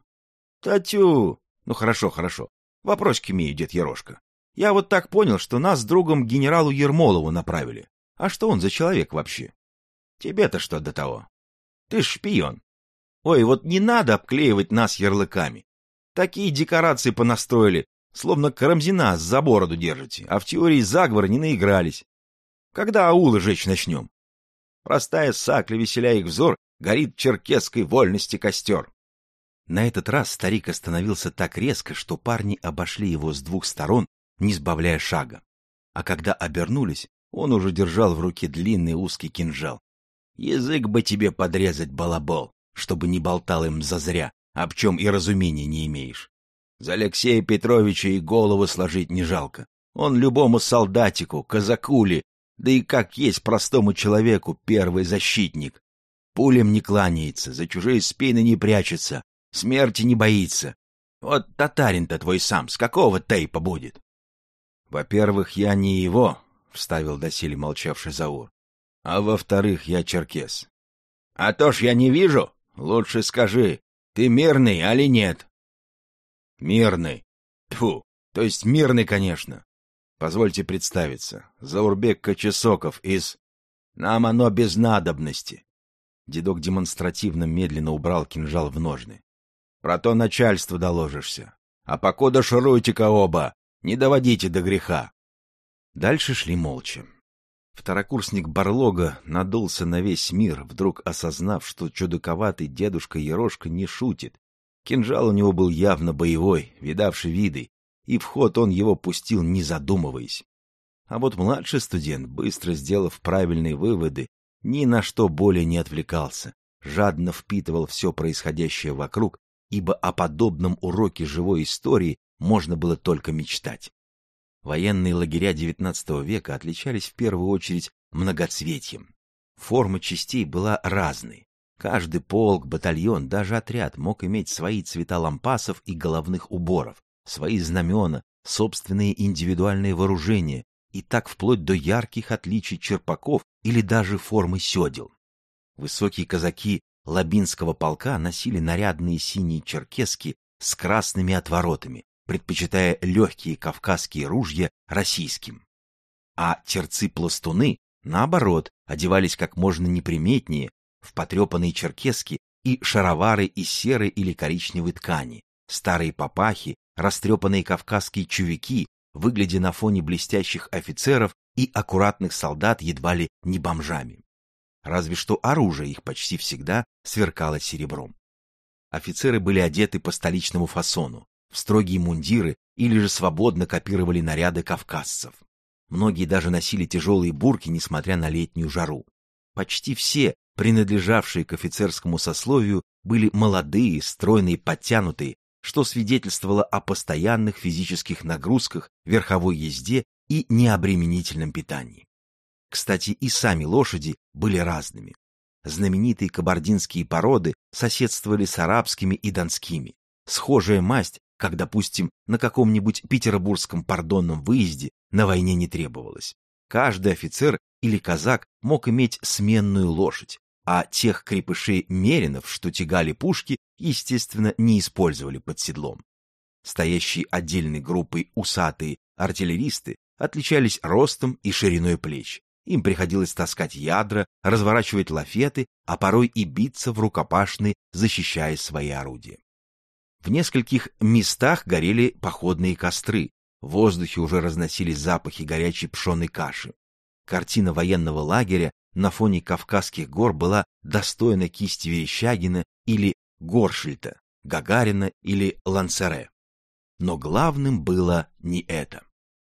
«Татю!» «Ну хорошо, хорошо. Вопросик имею, дед Ерошка. Я вот так понял, что нас с другом к генералу Ермолову направили. А что он за человек вообще?» «Тебе-то что до того? Ты ж шпион. Ой, вот не надо обклеивать нас ярлыками. Такие декорации понастроили, словно Карамзина за бороду держите, а в теории заговора не наигрались. Когда аулы жечь начнем? Простая сакля, веселя их взор, горит черкесской вольности костер». На этот раз старик остановился так резко, что парни обошли его с 2 сторон, не сбавляя шага. А когда обернулись, он уже держал в руке длинный узкий кинжал. «Язык бы тебе подрезать, балабол, чтобы не болтал им зазря, об чем и разумения не имеешь. За Алексея Петровича и голову сложить не жалко. Он любому солдатику, казакуле, да и как есть простому человеку первый защитник. Пулем не кланяется, за чужие спины не прячется, смерти не боится. Вот татарин-то твой сам с какого тейпа будет?» «Во-первых, я не его», — вставил доселе молчавший Заур. «А во-вторых, я черкес». «А то ж я не вижу. Лучше скажи, ты мирный, али нет?» «Мирный. Тьфу, то есть мирный, конечно. Позвольте представиться. Заурбек Кочесоков из... Нам оно без надобности». Дедок демонстративно медленно убрал кинжал в ножны. «Про то начальству доложишься. А покуда шуруйте-ка оба, не доводите до греха». Дальше шли молча. Второкурсник Барлога надулся на весь мир, вдруг осознав, что чудаковатый дедушка Ерошка не шутит. Кинжал у него был явно боевой, видавший виды, и в ход он его пустил, не задумываясь. А вот младший студент, быстро сделав правильные выводы, ни на что более не отвлекался, жадно впитывал все происходящее вокруг, ибо о подобном уроке живой истории можно было только мечтать. Военные лагеря XIX века отличались в первую очередь многоцветием. Форма частей была разной. Каждый полк, батальон, даже отряд мог иметь свои цвета лампасов и головных уборов, свои знамена, собственные индивидуальные вооружения, и так вплоть до ярких отличий черпаков или даже формы седел. Высокие казаки Лабинского полка носили нарядные синие черкески с красными отворотами, предпочитая легкие кавказские ружья российским. А терцы-пластуны, наоборот, одевались как можно неприметнее в потрепанные черкески и шаровары из серой или коричневой ткани, старые папахи, растрепанные кавказские чувики, выглядя на фоне блестящих офицеров и аккуратных солдат едва ли не бомжами. Разве что оружие их почти всегда сверкало серебром. Офицеры были одеты по столичному фасону, в строгие мундиры или же свободно копировали наряды кавказцев. Многие даже носили тяжелые бурки, несмотря на летнюю жару. Почти все, принадлежавшие к офицерскому сословию, были молодые, стройные, подтянутые, что свидетельствовало о постоянных физических нагрузках, верховой езде и необременительном питании. Кстати, и сами лошади были разными. Знаменитые кабардинские породы соседствовали с арабскими и донскими. Схожая масть, как, допустим, на каком-нибудь петербургском пардонном выезде, на войне не требовалась. Каждый офицер или казак мог иметь сменную лошадь, а тех крепышей-меринов, что тягали пушки, естественно, не использовали под седлом. Стоящие отдельной группой усатые артиллеристы отличались ростом и шириной плеч. Им приходилось таскать ядра, разворачивать лафеты, а порой и биться в рукопашной, защищая свои орудия. В нескольких местах горели походные костры, в воздухе уже разносились запахи горячей пшеной каши. Картина военного лагеря на фоне Кавказских гор была достойна кисти Верещагина или Горшильта, Гагарина или Лансере. Но главным было не это.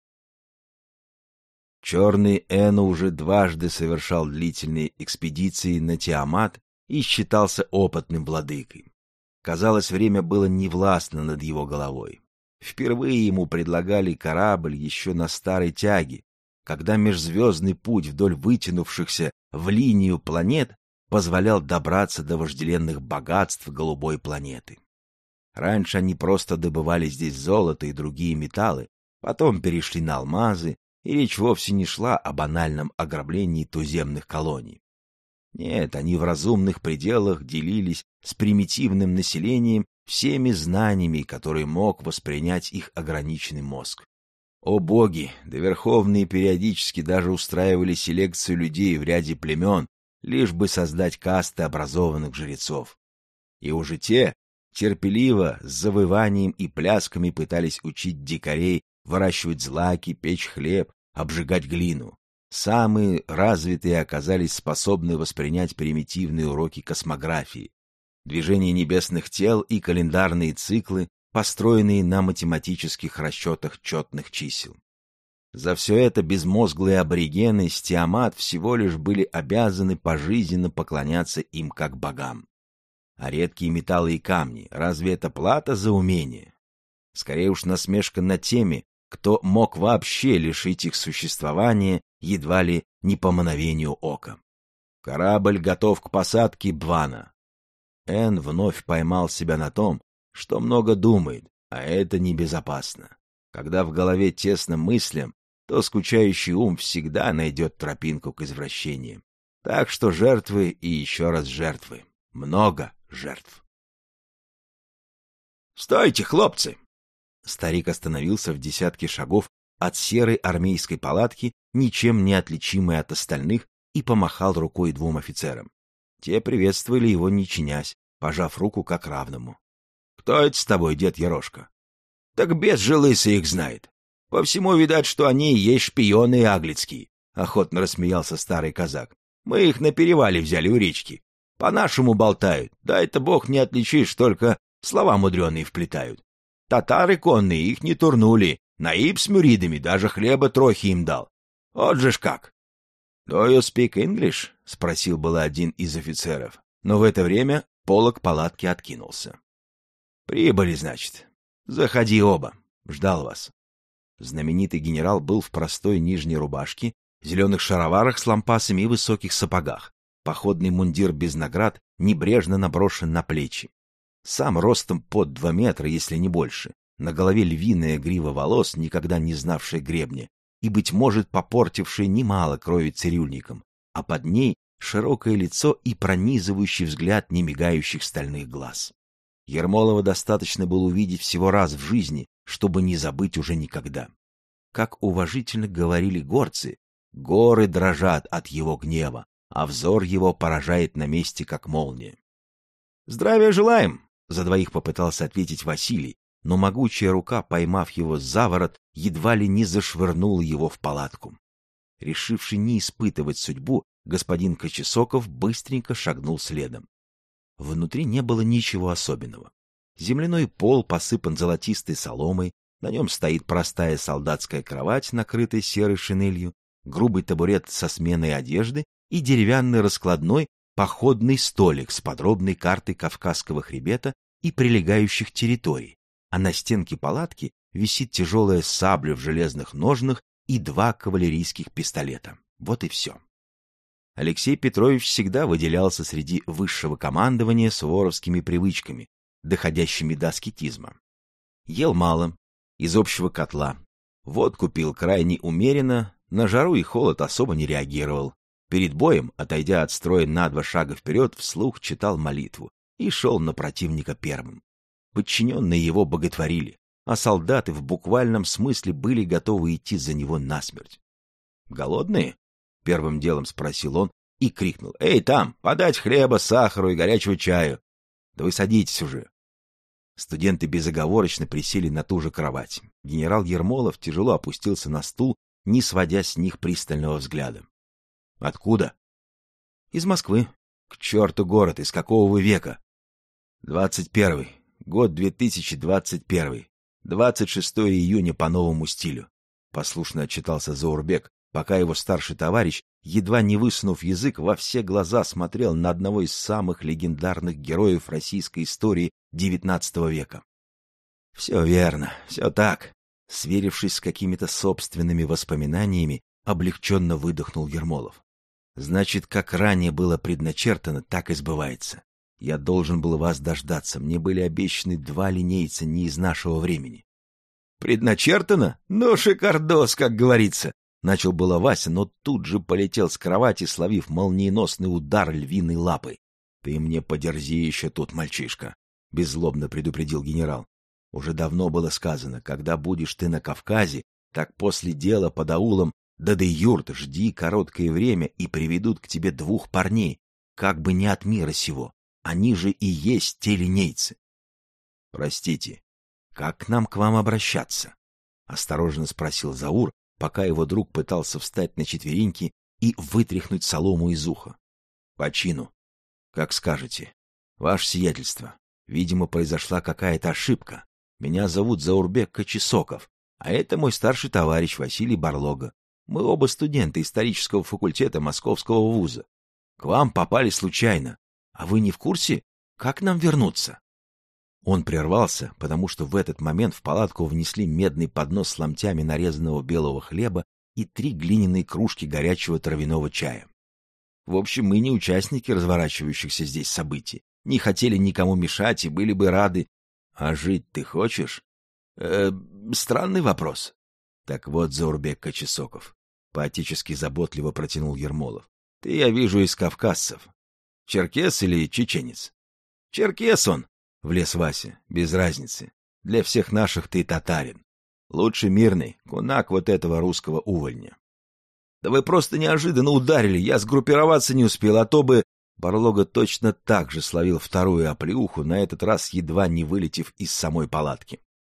Черный Эно уже дважды совершал длительные экспедиции на Тиамат и считался опытным владыкой. Казалось, время было невластно над его головой. Впервые ему предлагали корабль еще на старой тяге, когда межзвездный путь вдоль вытянувшихся в линию планет позволял добраться до вожделенных богатств голубой планеты. Раньше они просто добывали здесь золото и другие металлы, потом перешли на алмазы, и речь вовсе не шла о банальном ограблении туземных колоний. Нет, они в разумных пределах делились с примитивным населением всеми знаниями, которые мог воспринять их ограниченный мозг. О боги, да верховные периодически даже устраивали селекцию людей в ряде племен, лишь бы создать касты образованных жрецов. И уже те терпеливо, с завыванием и плясками пытались учить дикарей выращивать злаки, печь хлеб, обжигать глину. Самые развитые оказались способны воспринять примитивные уроки космографии, движение небесных тел и календарные циклы, построенные на математических расчетах четных чисел. За все это безмозглые аборигены с Тиамат всего лишь были обязаны пожизненно поклоняться им как богам. А редкие металлы и камни — разве это плата за умение? Скорее уж насмешка над теми, кто мог вообще лишить их существования едва ли не по мановению ока. Корабль готов к посадке, Бвана. Эн вновь поймал себя на том, что много думает, а это небезопасно. Когда в голове тесно мыслям, то скучающий ум всегда найдет тропинку к извращениям. Так что жертвы и еще раз жертвы. Много жертв. «Стойте, хлопцы!» Старик остановился в десятке шагов от серой армейской палатки, ничем не отличимой от остальных, и помахал рукой двум офицерам. Те приветствовали его, не чинясь, пожав руку как равному. — Кто это с тобой, дед Ерошка? — Так бес же лысый их знает. По всему видать, что они и есть шпионы аглицкие, — охотно рассмеялся старый казак. — Мы их на перевале взяли у речки. По-нашему болтают, да это бог не отличишь, только слова мудреные вплетают. Татары конные их не турнули, наиб с мюридами даже хлеба трохи им дал. Вот же ж как! — Do you speak English? — спросил было один из офицеров, но в это время полог палатки откинулся. — Прибыли, значит. Заходи оба. Ждал вас. Знаменитый генерал был в простой нижней рубашке, зеленых шароварах с лампасами и высоких сапогах. Походный мундир без наград небрежно наброшен на плечи. Сам ростом под 2 метра, если не больше. На голове львиная грива волос, никогда не знавшая гребня, и, быть может, попортившая немало крови цирюльникам, а под ней широкое лицо и пронизывающий взгляд немигающих стальных глаз. Ермолова достаточно было увидеть всего раз в жизни, чтобы не забыть уже никогда. Как уважительно говорили горцы, горы дрожат от его гнева, а взор его поражает на месте, как молния. — Здравия желаем! — за двоих попытался ответить Василий, но могучая рука, поймав его за ворот, едва ли не зашвырнула его в палатку. Решивший не испытывать судьбу, господин Кочесоков быстренько шагнул следом. Внутри не было ничего особенного. Земляной пол посыпан золотистой соломой, на нем стоит простая солдатская кровать, накрытая серой шинелью, грубый табурет со сменой одежды и деревянный раскладной походный столик с подробной картой Кавказского хребета и прилегающих территорий, а на стенке палатки висит тяжелая сабля в железных ножнах и 2 кавалерийских пистолета. Вот и все. Алексей Петрович всегда выделялся среди высшего командования суворовскими привычками, доходящими до аскетизма. Ел мало, из общего котла, водку пил крайне умеренно, на жару и холод особо не реагировал. Перед боем, отойдя от строя на 2 шага вперед, вслух читал молитву и шел на противника первым. Подчиненные его боготворили, а солдаты в буквальном смысле были готовы идти за него насмерть. «Голодные?» — первым делом спросил он и крикнул. «Эй, там, подать хлеба, сахару и горячего чаю! Да вы садитесь уже!» Студенты безоговорочно присели на ту же кровать. Генерал Ермолов тяжело опустился на стул, не сводя с них пристального взгляда. — Откуда? — Из Москвы. — К черту город, из какого вы века? — 21-й. Год 2021. 26 июня по новому стилю. Послушно отчитался Заурбек, пока его старший товарищ, едва не высунув язык, во все глаза смотрел на одного из самых легендарных героев российской истории XIX века. — Все верно, все так. Сверившись с какими-то собственными воспоминаниями, облегченно выдохнул Ермолов. Значит, как ранее было предначертано, так и сбывается. Я должен был вас дождаться, мне были обещаны 2 линейца не из нашего времени. Предначертано? Ну, шикардос, как говорится. Начал было Вася, но тут же полетел с кровати, словив молниеносный удар львиной лапой. Ты мне подерзи еще тут, мальчишка, беззлобно предупредил генерал. Уже давно было сказано, когда будешь ты на Кавказе, так после дела под аулом Дады-юрт жди короткое время, и приведут к тебе 2 парней, как бы не от мира сего. Они же и есть те линейцы. — Простите, как нам к вам обращаться? — осторожно спросил Заур, пока его друг пытался встать на четвереньки и вытряхнуть солому из уха. — По чину. — Как скажете. Ваше сиятельство, видимо, произошла какая-то ошибка. Меня зовут Заурбек Кочесоков, А это мой старший товарищ Василий Барлога. Мы оба студенты исторического факультета Московского вуза. К вам попали случайно. А вы не в курсе, как нам вернуться?» Он прервался, потому что в этот момент в палатку внесли медный поднос с ломтями нарезанного белого хлеба и 3 глиняные кружки горячего травяного чая. В общем, мы не участники разворачивающихся здесь событий, не хотели никому мешать и были бы рады. А жить ты хочешь? Странный вопрос. Так вот, Заурбек Кочесоков, поотечески заботливо протянул Ермолов. Ты, я вижу, из кавказцев. Черкес или чеченец? Черкес он, влез Вася, без разницы. Для всех наших ты татарин. Лучше мирный, кунак вот этого русского увольня. Да вы просто неожиданно ударили, я сгруппироваться не успел, а то бы... Барлога точно так же словил вторую оплеуху, на этот раз едва не вылетев из самой палатки.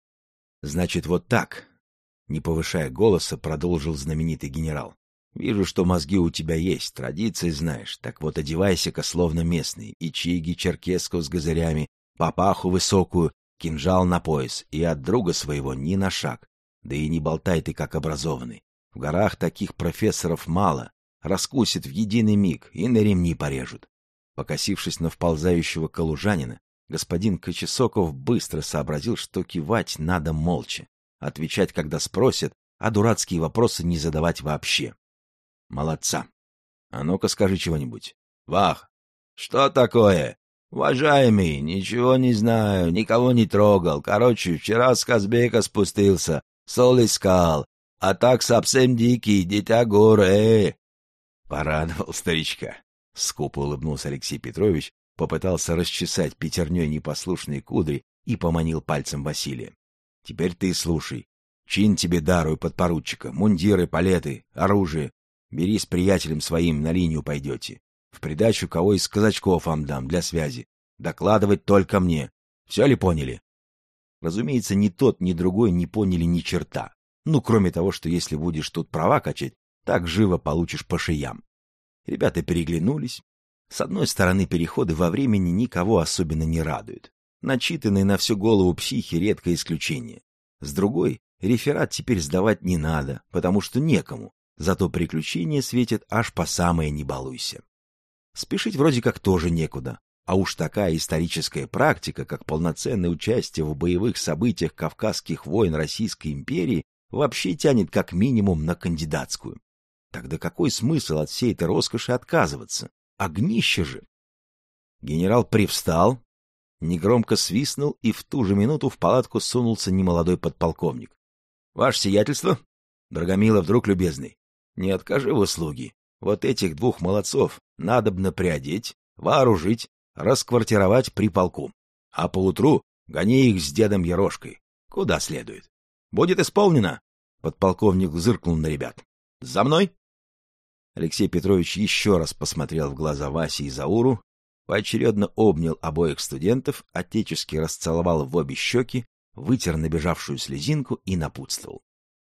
Значит, вот так, не повышая голоса, продолжил знаменитый генерал. Вижу, что мозги у тебя есть, традиции знаешь, так вот одевайся-ка словно местный, и чиги черкесскую с газырями, папаху высокую, кинжал на пояс, и от друга своего ни на шаг. Да и не болтай ты как образованный. В горах таких профессоров мало, раскусят в единый миг и на ремни порежут. Покосившись на вползающего калужанина, господин Кочесоков быстро сообразил, что кивать надо молча, отвечать, когда спросят, а дурацкие вопросы не задавать вообще. Молодца. А ну-ка скажи чего-нибудь. Вах! Что такое? Уважаемый, ничего не знаю, никого не трогал. Короче, вчера с Казбека спустился, сол искал. А так совсем дикий, дитя горы. Порадовал старичка. Скупо улыбнулся Алексей Петрович, попытался расчесать пятерней непослушные кудри и поманил пальцем Василия. Теперь ты слушай. Чин тебе дарую подпоручика, мундиры, палеты, оружие. Бери с приятелем своим, на линию пойдете. В придачу кого из казачков вам дам для связи. Докладывать только мне. Все ли поняли? Разумеется, ни тот, ни другой не поняли ни черта. Ну, кроме того, что если будешь тут права качать, так живо получишь по шеям. Ребята переглянулись. С одной стороны, переходы во времени никого особенно не радуют. Начитанные на всю голову психи — редкое исключение. С другой, реферат теперь сдавать не надо, потому что некому, зато приключения светят аж по самое не балуйся. Спешить вроде как тоже некуда, а уж такая историческая практика, как полноценное участие в боевых событиях Кавказских войн Российской империи, вообще тянет как минимум на кандидатскую. Тогда какой смысл от всей этой роскоши отказываться? Огнище же! Генерал привстал, негромко свистнул, и в ту же минуту в палатку сунулся немолодой подполковник. — Ваше сиятельство, Драгомилов, друг любезный, не откажи в услуге. Вот этих 2 молодцов надобно приодеть, вооружить, расквартировать при полку. А поутру гони их с дедом Ерошкой. Куда следует. Будет исполнено. Подполковник зыркнул на ребят. За мной! Алексей Петрович еще раз посмотрел в глаза Васе и Зауру, поочередно обнял обоих студентов, отечески расцеловал в обе щеки, вытер набежавшую слезинку и напутствовал.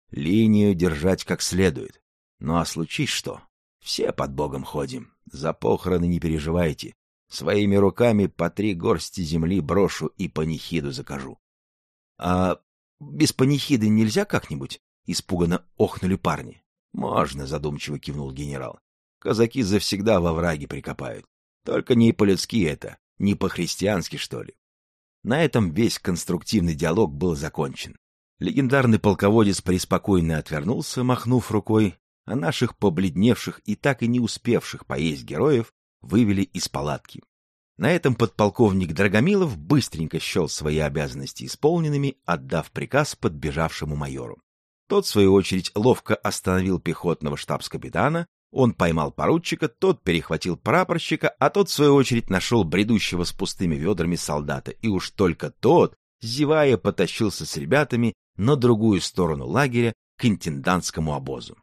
Линию держать как следует. Ну а случись что, все под Богом ходим, за похороны не переживайте. Своими руками по 3 горсти земли брошу и панихиду закажу. — А без панихиды нельзя как-нибудь? — испуганно охнули парни. — Можно, — задумчиво кивнул генерал. — Казаки завсегда во враге прикопают. Только не по-людски это, не по-христиански, что ли. На этом весь конструктивный диалог был закончен. Легендарный полководец преспокойно отвернулся, махнув рукой, а наших побледневших и так и не успевших поесть героев вывели из палатки. На этом подполковник Драгомилов быстренько счел свои обязанности исполненными, отдав приказ подбежавшему майору. Тот, в свою очередь, ловко остановил пехотного штабс-капитана, он поймал поручика, тот перехватил прапорщика, а тот, в свою очередь, нашел бредущего с пустыми ведрами солдата, и уж только тот, зевая, потащился с ребятами на другую сторону лагеря к интендантскому обозу.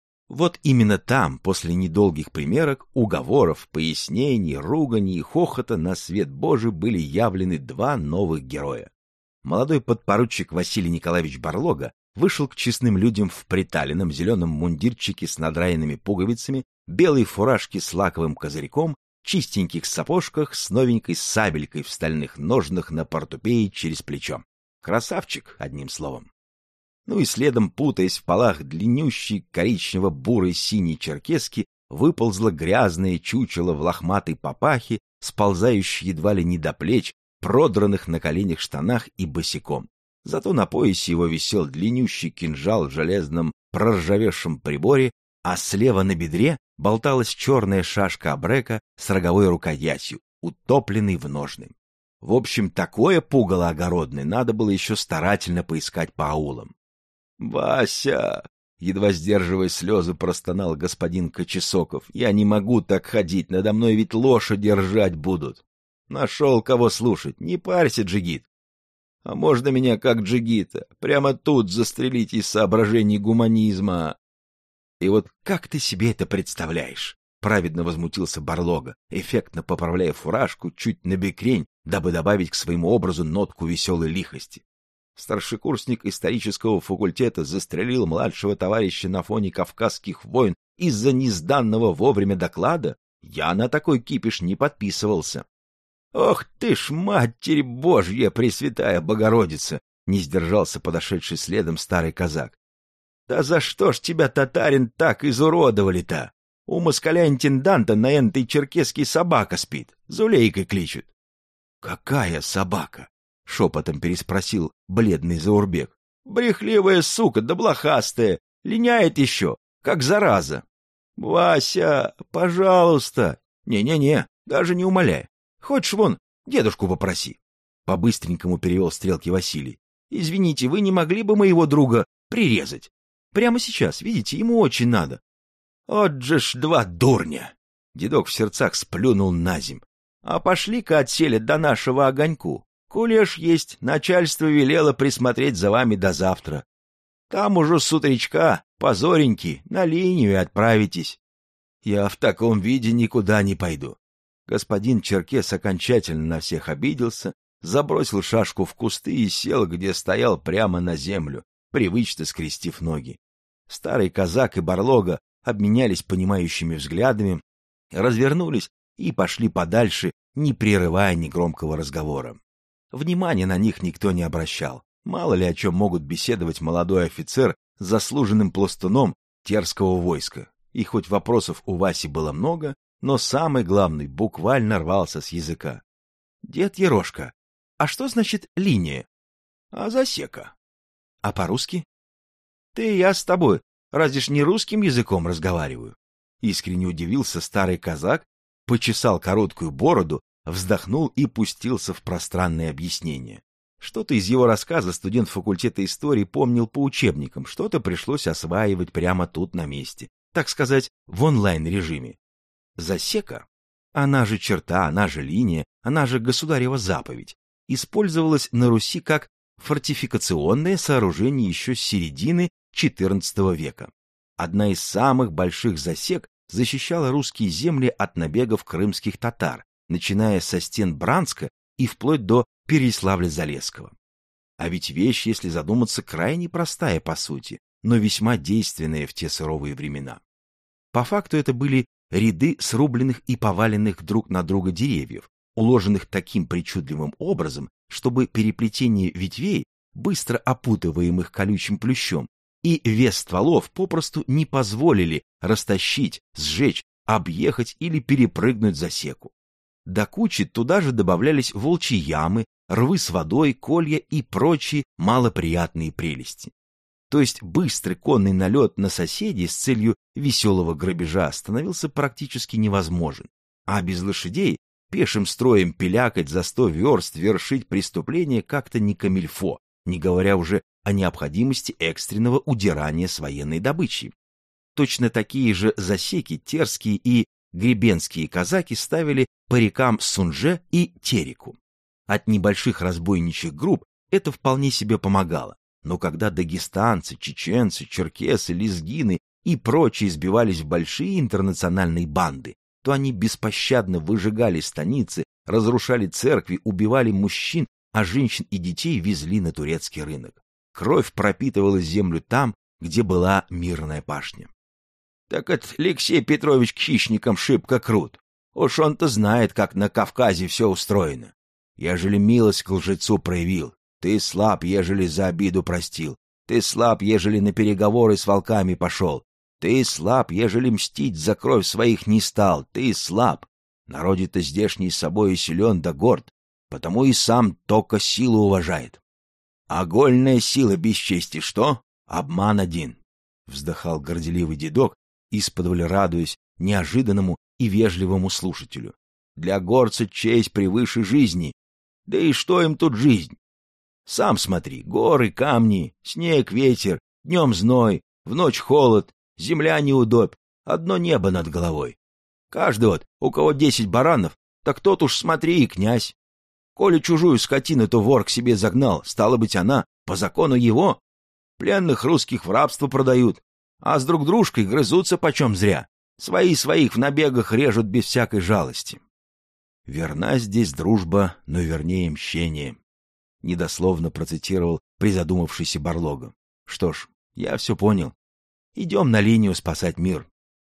Вот именно там, после недолгих примерок, уговоров, пояснений, руганий и хохота на свет Божий были явлены 2 новых героя. Молодой подпоручик Василий Николаевич Барлога вышел к честным людям в приталенном зеленом мундирчике с надраенными пуговицами, белой фуражке с лаковым козырьком, чистеньких сапожках с новенькой сабелькой в стальных ножнах на портупее через плечо. Красавчик, одним словом. Ну и следом, путаясь в полах длиннющей коричнево-бурой синей черкески, выползло грязное чучело в лохматой папахе, сползающей едва ли не до плеч, продранных на коленях штанах и босиком. Зато на поясе его висел длиннющий кинжал в железном проржавевшем приборе, а слева на бедре болталась черная шашка абрека с роговой рукоятью, утопленной в ножны. В общем, такое пугало огородное надо было еще старательно поискать по аулам. — Вася! — едва сдерживая слезы, простонал господин Кочесоков. — Я не могу так ходить, надо мной ведь лошади ржать будут. Нашел кого слушать, не парься, джигит. А можно меня как джигита, прямо тут застрелить из соображений гуманизма? И вот как ты себе это представляешь? Праведно возмутился Барлога, эффектно поправляя фуражку чуть набекрень, дабы добавить к своему образу нотку веселой лихости. Старшекурсник исторического факультета застрелил младшего товарища на фоне кавказских войн из-за несданного вовремя доклада? Я на такой кипиш не подписывался. — Ох ты ж, Матерь Божья, Пресвятая Богородица! — не сдержался подошедший следом старый казак. — Да за что ж тебя, татарин, так изуродовали-то? У москаля-интенданта на энтой черкеске собака спит, Зулейкой кличут. — Какая собака? — шепотом переспросил бледный Заурбек. — Брехливая сука, да блохастая, линяет еще, как зараза. — Вася, пожалуйста. Не-не-не, даже не умоляй. Хочешь вон, дедушку попроси. По-быстренькому перевел стрелки Василий. Извините, вы не могли бы моего друга прирезать? Прямо сейчас, видите, ему очень надо. Вот же ж два дурня! Дедок в сердцах сплюнул наземь. А пошли-ка отселят до нашего огоньку. Кулеш есть, начальство велело присмотреть за вами до завтра. Там уже с утречка, позореньки, на линию отправитесь. Я в таком виде никуда не пойду. Господин черкес окончательно на всех обиделся, забросил шашку в кусты и сел, где стоял, прямо на землю, привычно скрестив ноги. Старый казак и Барлога обменялись понимающими взглядами, развернулись и пошли подальше, не прерывая негромкого разговора. Внимания на них никто не обращал. Мало ли о чем могут беседовать молодой офицер с заслуженным пластуном терского войска. И хоть вопросов у Васи было много, но самый главный буквально рвался с языка. — Дед Ерошка, а что значит линия? — А засека. — А по-русски? — Ты и я с тобой, разве ж не русским языком разговариваю? Искренне удивился старый казак, почесал короткую бороду, вздохнул и пустился в пространное объяснение. Что-то из его рассказа студент факультета истории помнил по учебникам, что-то пришлось осваивать прямо тут на месте, так сказать, в онлайн-режиме. Засека, она же черта, она же линия, она же государева заповедь, использовалась на Руси как фортификационное сооружение еще с середины XIV века. Одна из самых больших засек защищала русские земли от набегов крымских татар, начиная со стен Бранска и вплоть до Переяславля-Залесского. А ведь вещь, если задуматься, крайне простая по сути, но весьма действенная в те суровые времена. По факту это были ряды срубленных и поваленных друг на друга деревьев, уложенных таким причудливым образом, чтобы переплетение ветвей, быстро опутываемых колючим плющом, и вес стволов попросту не позволили растащить, сжечь, объехать или перепрыгнуть засеку. До кучи туда же добавлялись волчьи ямы, рвы с водой, колья и прочие малоприятные прелести. То есть быстрый конный налет на соседей с целью веселого грабежа становился практически невозможен, а без лошадей пешим строем пилякать за 100 верст вершить преступление как-то не камильфо, не говоря уже о необходимости экстренного удирания с военной добычей. Точно такие же засеки терские и гребенские казаки ставили по рекам Сунже и Тереку. От небольших разбойничьих групп это вполне себе помогало. Но когда дагестанцы, чеченцы, черкесы, лезгины и прочие сбивались в большие интернациональные банды, то они беспощадно выжигали станицы, разрушали церкви, убивали мужчин, а женщин и детей везли на турецкий рынок. Кровь пропитывала землю там, где была мирная пашня. Так это Алексей Петрович к хищникам шибко крут. Уж он-то знает, как на Кавказе все устроено. Ежели милость к лжецу проявил, ты слаб, ежели за обиду простил. Ты слаб, ежели на переговоры с волками пошел. Ты слаб, ежели мстить за кровь своих не стал. Ты слаб. Народе-то здешний собой силен да горд, потому и сам только силу уважает. А гольная сила без чести что? Обман один. Вздыхал горделивый дедок, исподволь радуясь неожиданному и вежливому слушателю. Для горца честь превыше жизни. Да и что им тут жизнь? Сам смотри, горы, камни, снег, ветер, днем зной, в ночь холод, земля неудобь, одно небо над головой. Каждый вот, у кого 10 баранов, так тот уж смотри и князь. Коли чужую скотину-то вор к себе загнал, стало быть, она, по закону его, пленных русских в рабство продают, а с друг дружкой грызутся почем зря. Свои своих в набегах режут без всякой жалости. Верна здесь дружба, но вернее мщение. Недословно процитировал призадумавшийся Барлога. Что ж, я все понял. Идем на линию спасать мир.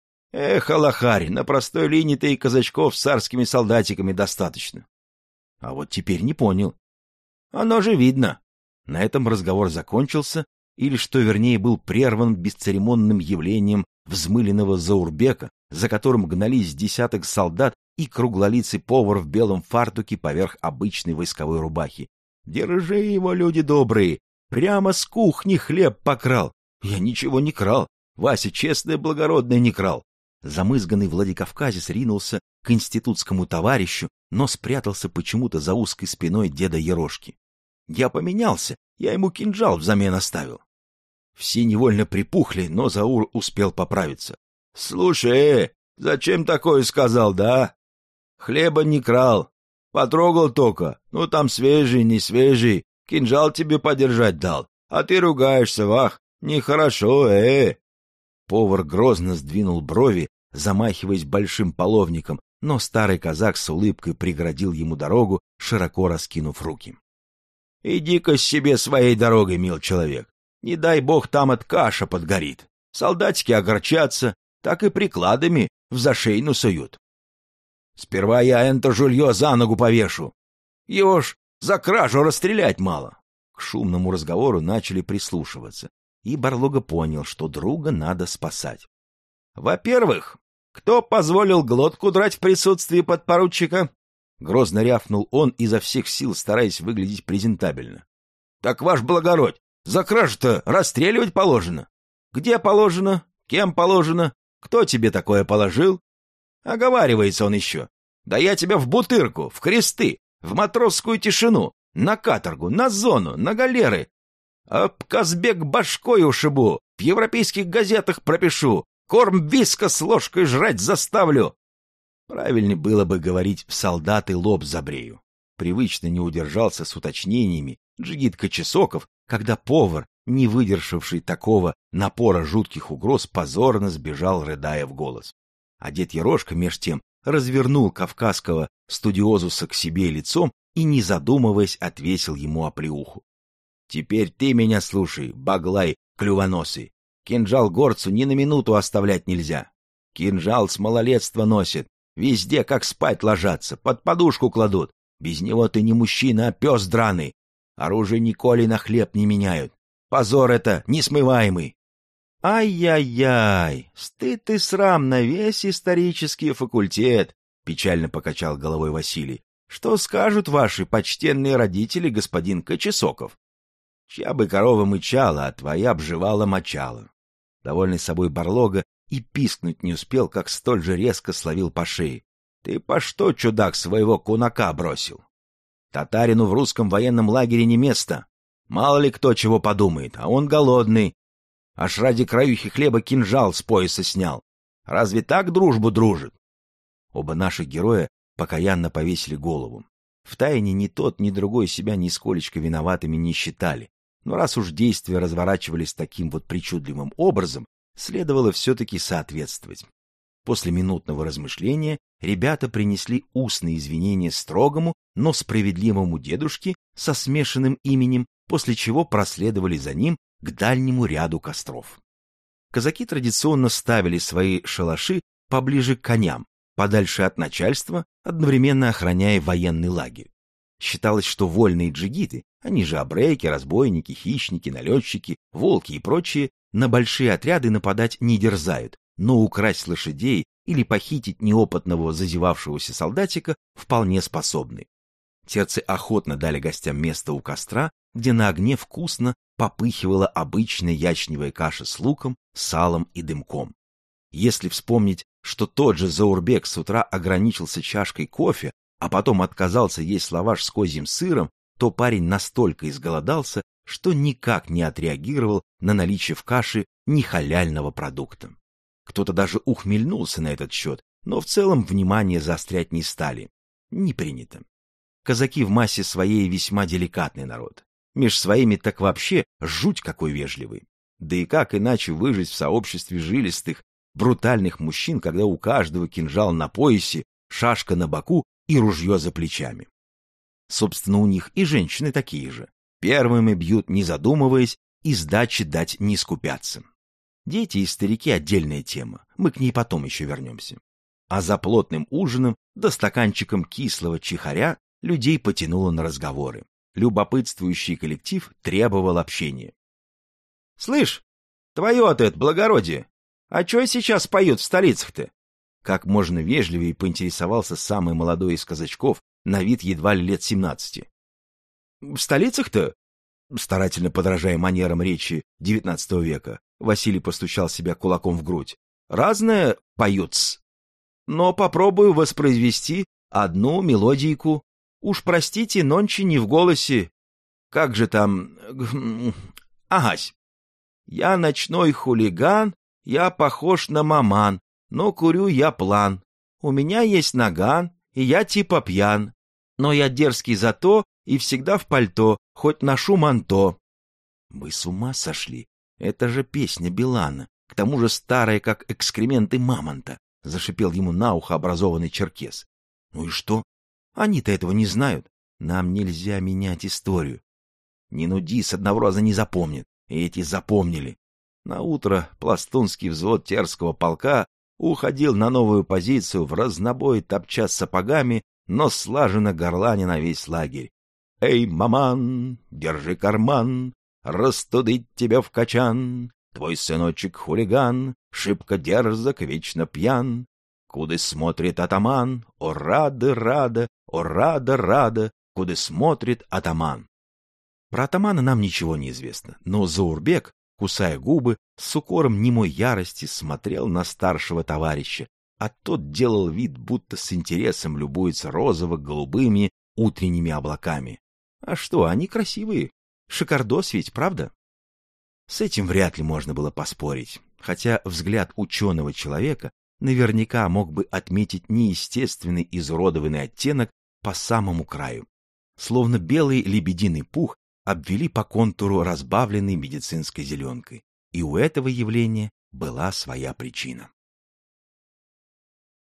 Эх, Алахарь, на простой линии-то и казачков с царскими солдатиками достаточно. А вот теперь не понял. Оно же видно. На этом разговор закончился, или, что вернее, был прерван бесцеремонным явлением взмыленного Заурбека, за которым гнались десяток солдат и круглолицый повар в белом фартуке поверх обычной войсковой рубахи. «Держи его, люди добрые! Прямо с кухни хлеб покрал! Я ничего не крал! Вася, честное благородное, не крал!» Замызганный Владикавказец ринулся к институтскому товарищу, но спрятался почему-то за узкой спиной деда Ерошки. Я поменялся, я ему кинжал взамен оставил. Все невольно припухли, но Заур успел поправиться. — Слушай, зачем такое сказал, да? Хлеба не крал, потрогал только, ну там свежий, не свежий, кинжал тебе подержать дал, а ты ругаешься, вах, нехорошо, Повар грозно сдвинул брови, замахиваясь большим половником, но старый казак с улыбкой преградил ему дорогу, широко раскинув руки. — Иди-ка себе своей дорогой, мил человек. Не дай бог там от каша подгорит. Солдатики огорчатся, так и прикладами в зашейну суют. Сперва я это жулье за ногу повешу. Его ж за кражу расстрелять мало. К шумному разговору начали прислушиваться, и Барлога понял, что друга надо спасать. Во-первых, кто позволил глотку драть в присутствии подпоручика? Грозно рявкнул он, изо всех сил стараясь выглядеть презентабельно. Так, ваш благородь, за кражу-то расстреливать положено. Где положено? Кем положено? Кто тебе такое положил? Оговаривается он еще. Да я тебя в бутырку, в кресты, в матросскую тишину, на каторгу, на зону, на галеры. Об Казбек башкой ушибу, в европейских газетах пропишу, корм виска с ложкой жрать заставлю. Правильнее было бы говорить «в солдаты лоб забрею». Привычно не удержался с уточнениями Джигит Кочесоков, когда повар, не выдержавший такого напора жутких угроз, позорно сбежал, рыдая в голос. А дед Ерошка меж тем развернул кавказского студиозуса к себе лицом и, не задумываясь, отвесил ему оплеуху. — Теперь ты меня слушай, баглай клювоносый. Кинжал горцу ни на минуту оставлять нельзя. Кинжал с малолетства носит, везде как спать ложатся, под подушку кладут. Без него ты не мужчина, а пес драный. Оружие николи на хлеб не меняют. Позор это несмываемый. Ай-яй-яй, стыд и срам на весь исторический факультет, печально покачал головой Василий. Что скажут ваши почтенные родители, господин Кочесоков? Чья бы корова мычала, а твоя обживала мочала. Довольный собой Барлога и пискнуть не успел, как столь же резко словил по шее. Ты по что, чудак, своего кунака бросил? Татарину в русском военном лагере не место. Мало ли кто чего подумает, а он голодный. Аж ради краюхи хлеба кинжал с пояса снял. Разве так дружбу дружит? Оба наших героя покаянно повесили голову. Втайне ни тот, ни другой себя нисколечко виноватыми не считали. Но раз уж действия разворачивались таким вот причудливым образом, следовало все-таки соответствовать. После минутного размышления ребята принесли устные извинения строгому, но справедливому дедушке со смешанным именем, после чего проследовали за ним к дальнему ряду костров. Казаки традиционно ставили свои шалаши поближе к коням, подальше от начальства, одновременно охраняя военный лагерь. Считалось, что вольные джигиты, они же абрейки, разбойники, хищники, налетчики, волки и прочие, на большие отряды нападать не дерзают, но украсть лошадей или похитить неопытного зазевавшегося солдатика вполне способны. Терцы охотно дали гостям место у костра, где на огне вкусно попыхивала обычная ячневая каша с луком, салом и дымком. Если вспомнить, что тот же Заурбек с утра ограничился чашкой кофе, а потом отказался есть лаваш с козьим сыром, то парень настолько изголодался, что никак не отреагировал на наличие в каше нехаляльного продукта. Кто-то даже ухмыльнулся на этот счет, но в целом внимание заострять не стали. Не принято. Казаки в массе своей весьма деликатный народ. Меж своими так вообще жуть какой вежливый. Да и как иначе выжить в сообществе жилистых, брутальных мужчин, когда у каждого кинжал на поясе, шашка на боку и ружье за плечами. Собственно, у них и женщины такие же. Первыми бьют, не задумываясь, и сдачи дать не скупятся. Дети и старики — отдельная тема, мы к ней потом еще вернемся. А за плотным ужином да стаканчиком кислого чихаря людей потянуло на разговоры. Любопытствующий коллектив требовал общения. — Слышь, твое-то это благородие, а чё сейчас поют в столицах-то? Как можно вежливее поинтересовался самый молодой из казачков, на вид едва ли лет 17. — В столицах-то? Старательно подражая манерам речи XIX века, Василий постучал себя кулаком в грудь. — Разное поют-с. Но попробую воспроизвести одну мелодийку. Уж простите, нонче не в голосе. Как же там... Агась. Я ночной хулиган, я похож на маман, но курю я план. У меня есть наган, и я типа пьян. Но я дерзкий зато и всегда в пальто, хоть ношу манто. Вы с ума сошли? Это же песня Билана, к тому же старая, как экскременты мамонта, зашипел ему на ухо образованный черкес. Ну и что? Они-то этого не знают. Нам нельзя менять историю. Не нуди, с одного раза не запомнят. И эти запомнили. Наутро пластунский взвод Терского полка уходил на новую позицию в разнобой, топча сапогами, но слаженно горланя на весь лагерь. «Эй, маман, держи карман, растудить тебя в качан, твой сыночек хулиган, шибко дерзок, вечно пьян. Куды смотрит атаман, о рада, рада, о рада, рада, куды смотрит атаман». Про атамана нам ничего не известно, но Заурбек, кусая губы, с укором немой ярости смотрел на старшего товарища, а тот делал вид, будто с интересом любуется розово-голубыми утренними облаками. А что, они красивые. Шикардос ведь, правда? С этим вряд ли можно было поспорить, хотя взгляд ученого человека наверняка мог бы отметить неестественный изуродованный оттенок по самому краю. Словно белый лебединый пух обвели по контуру разбавленной медицинской зеленкой. И у этого явления была своя причина.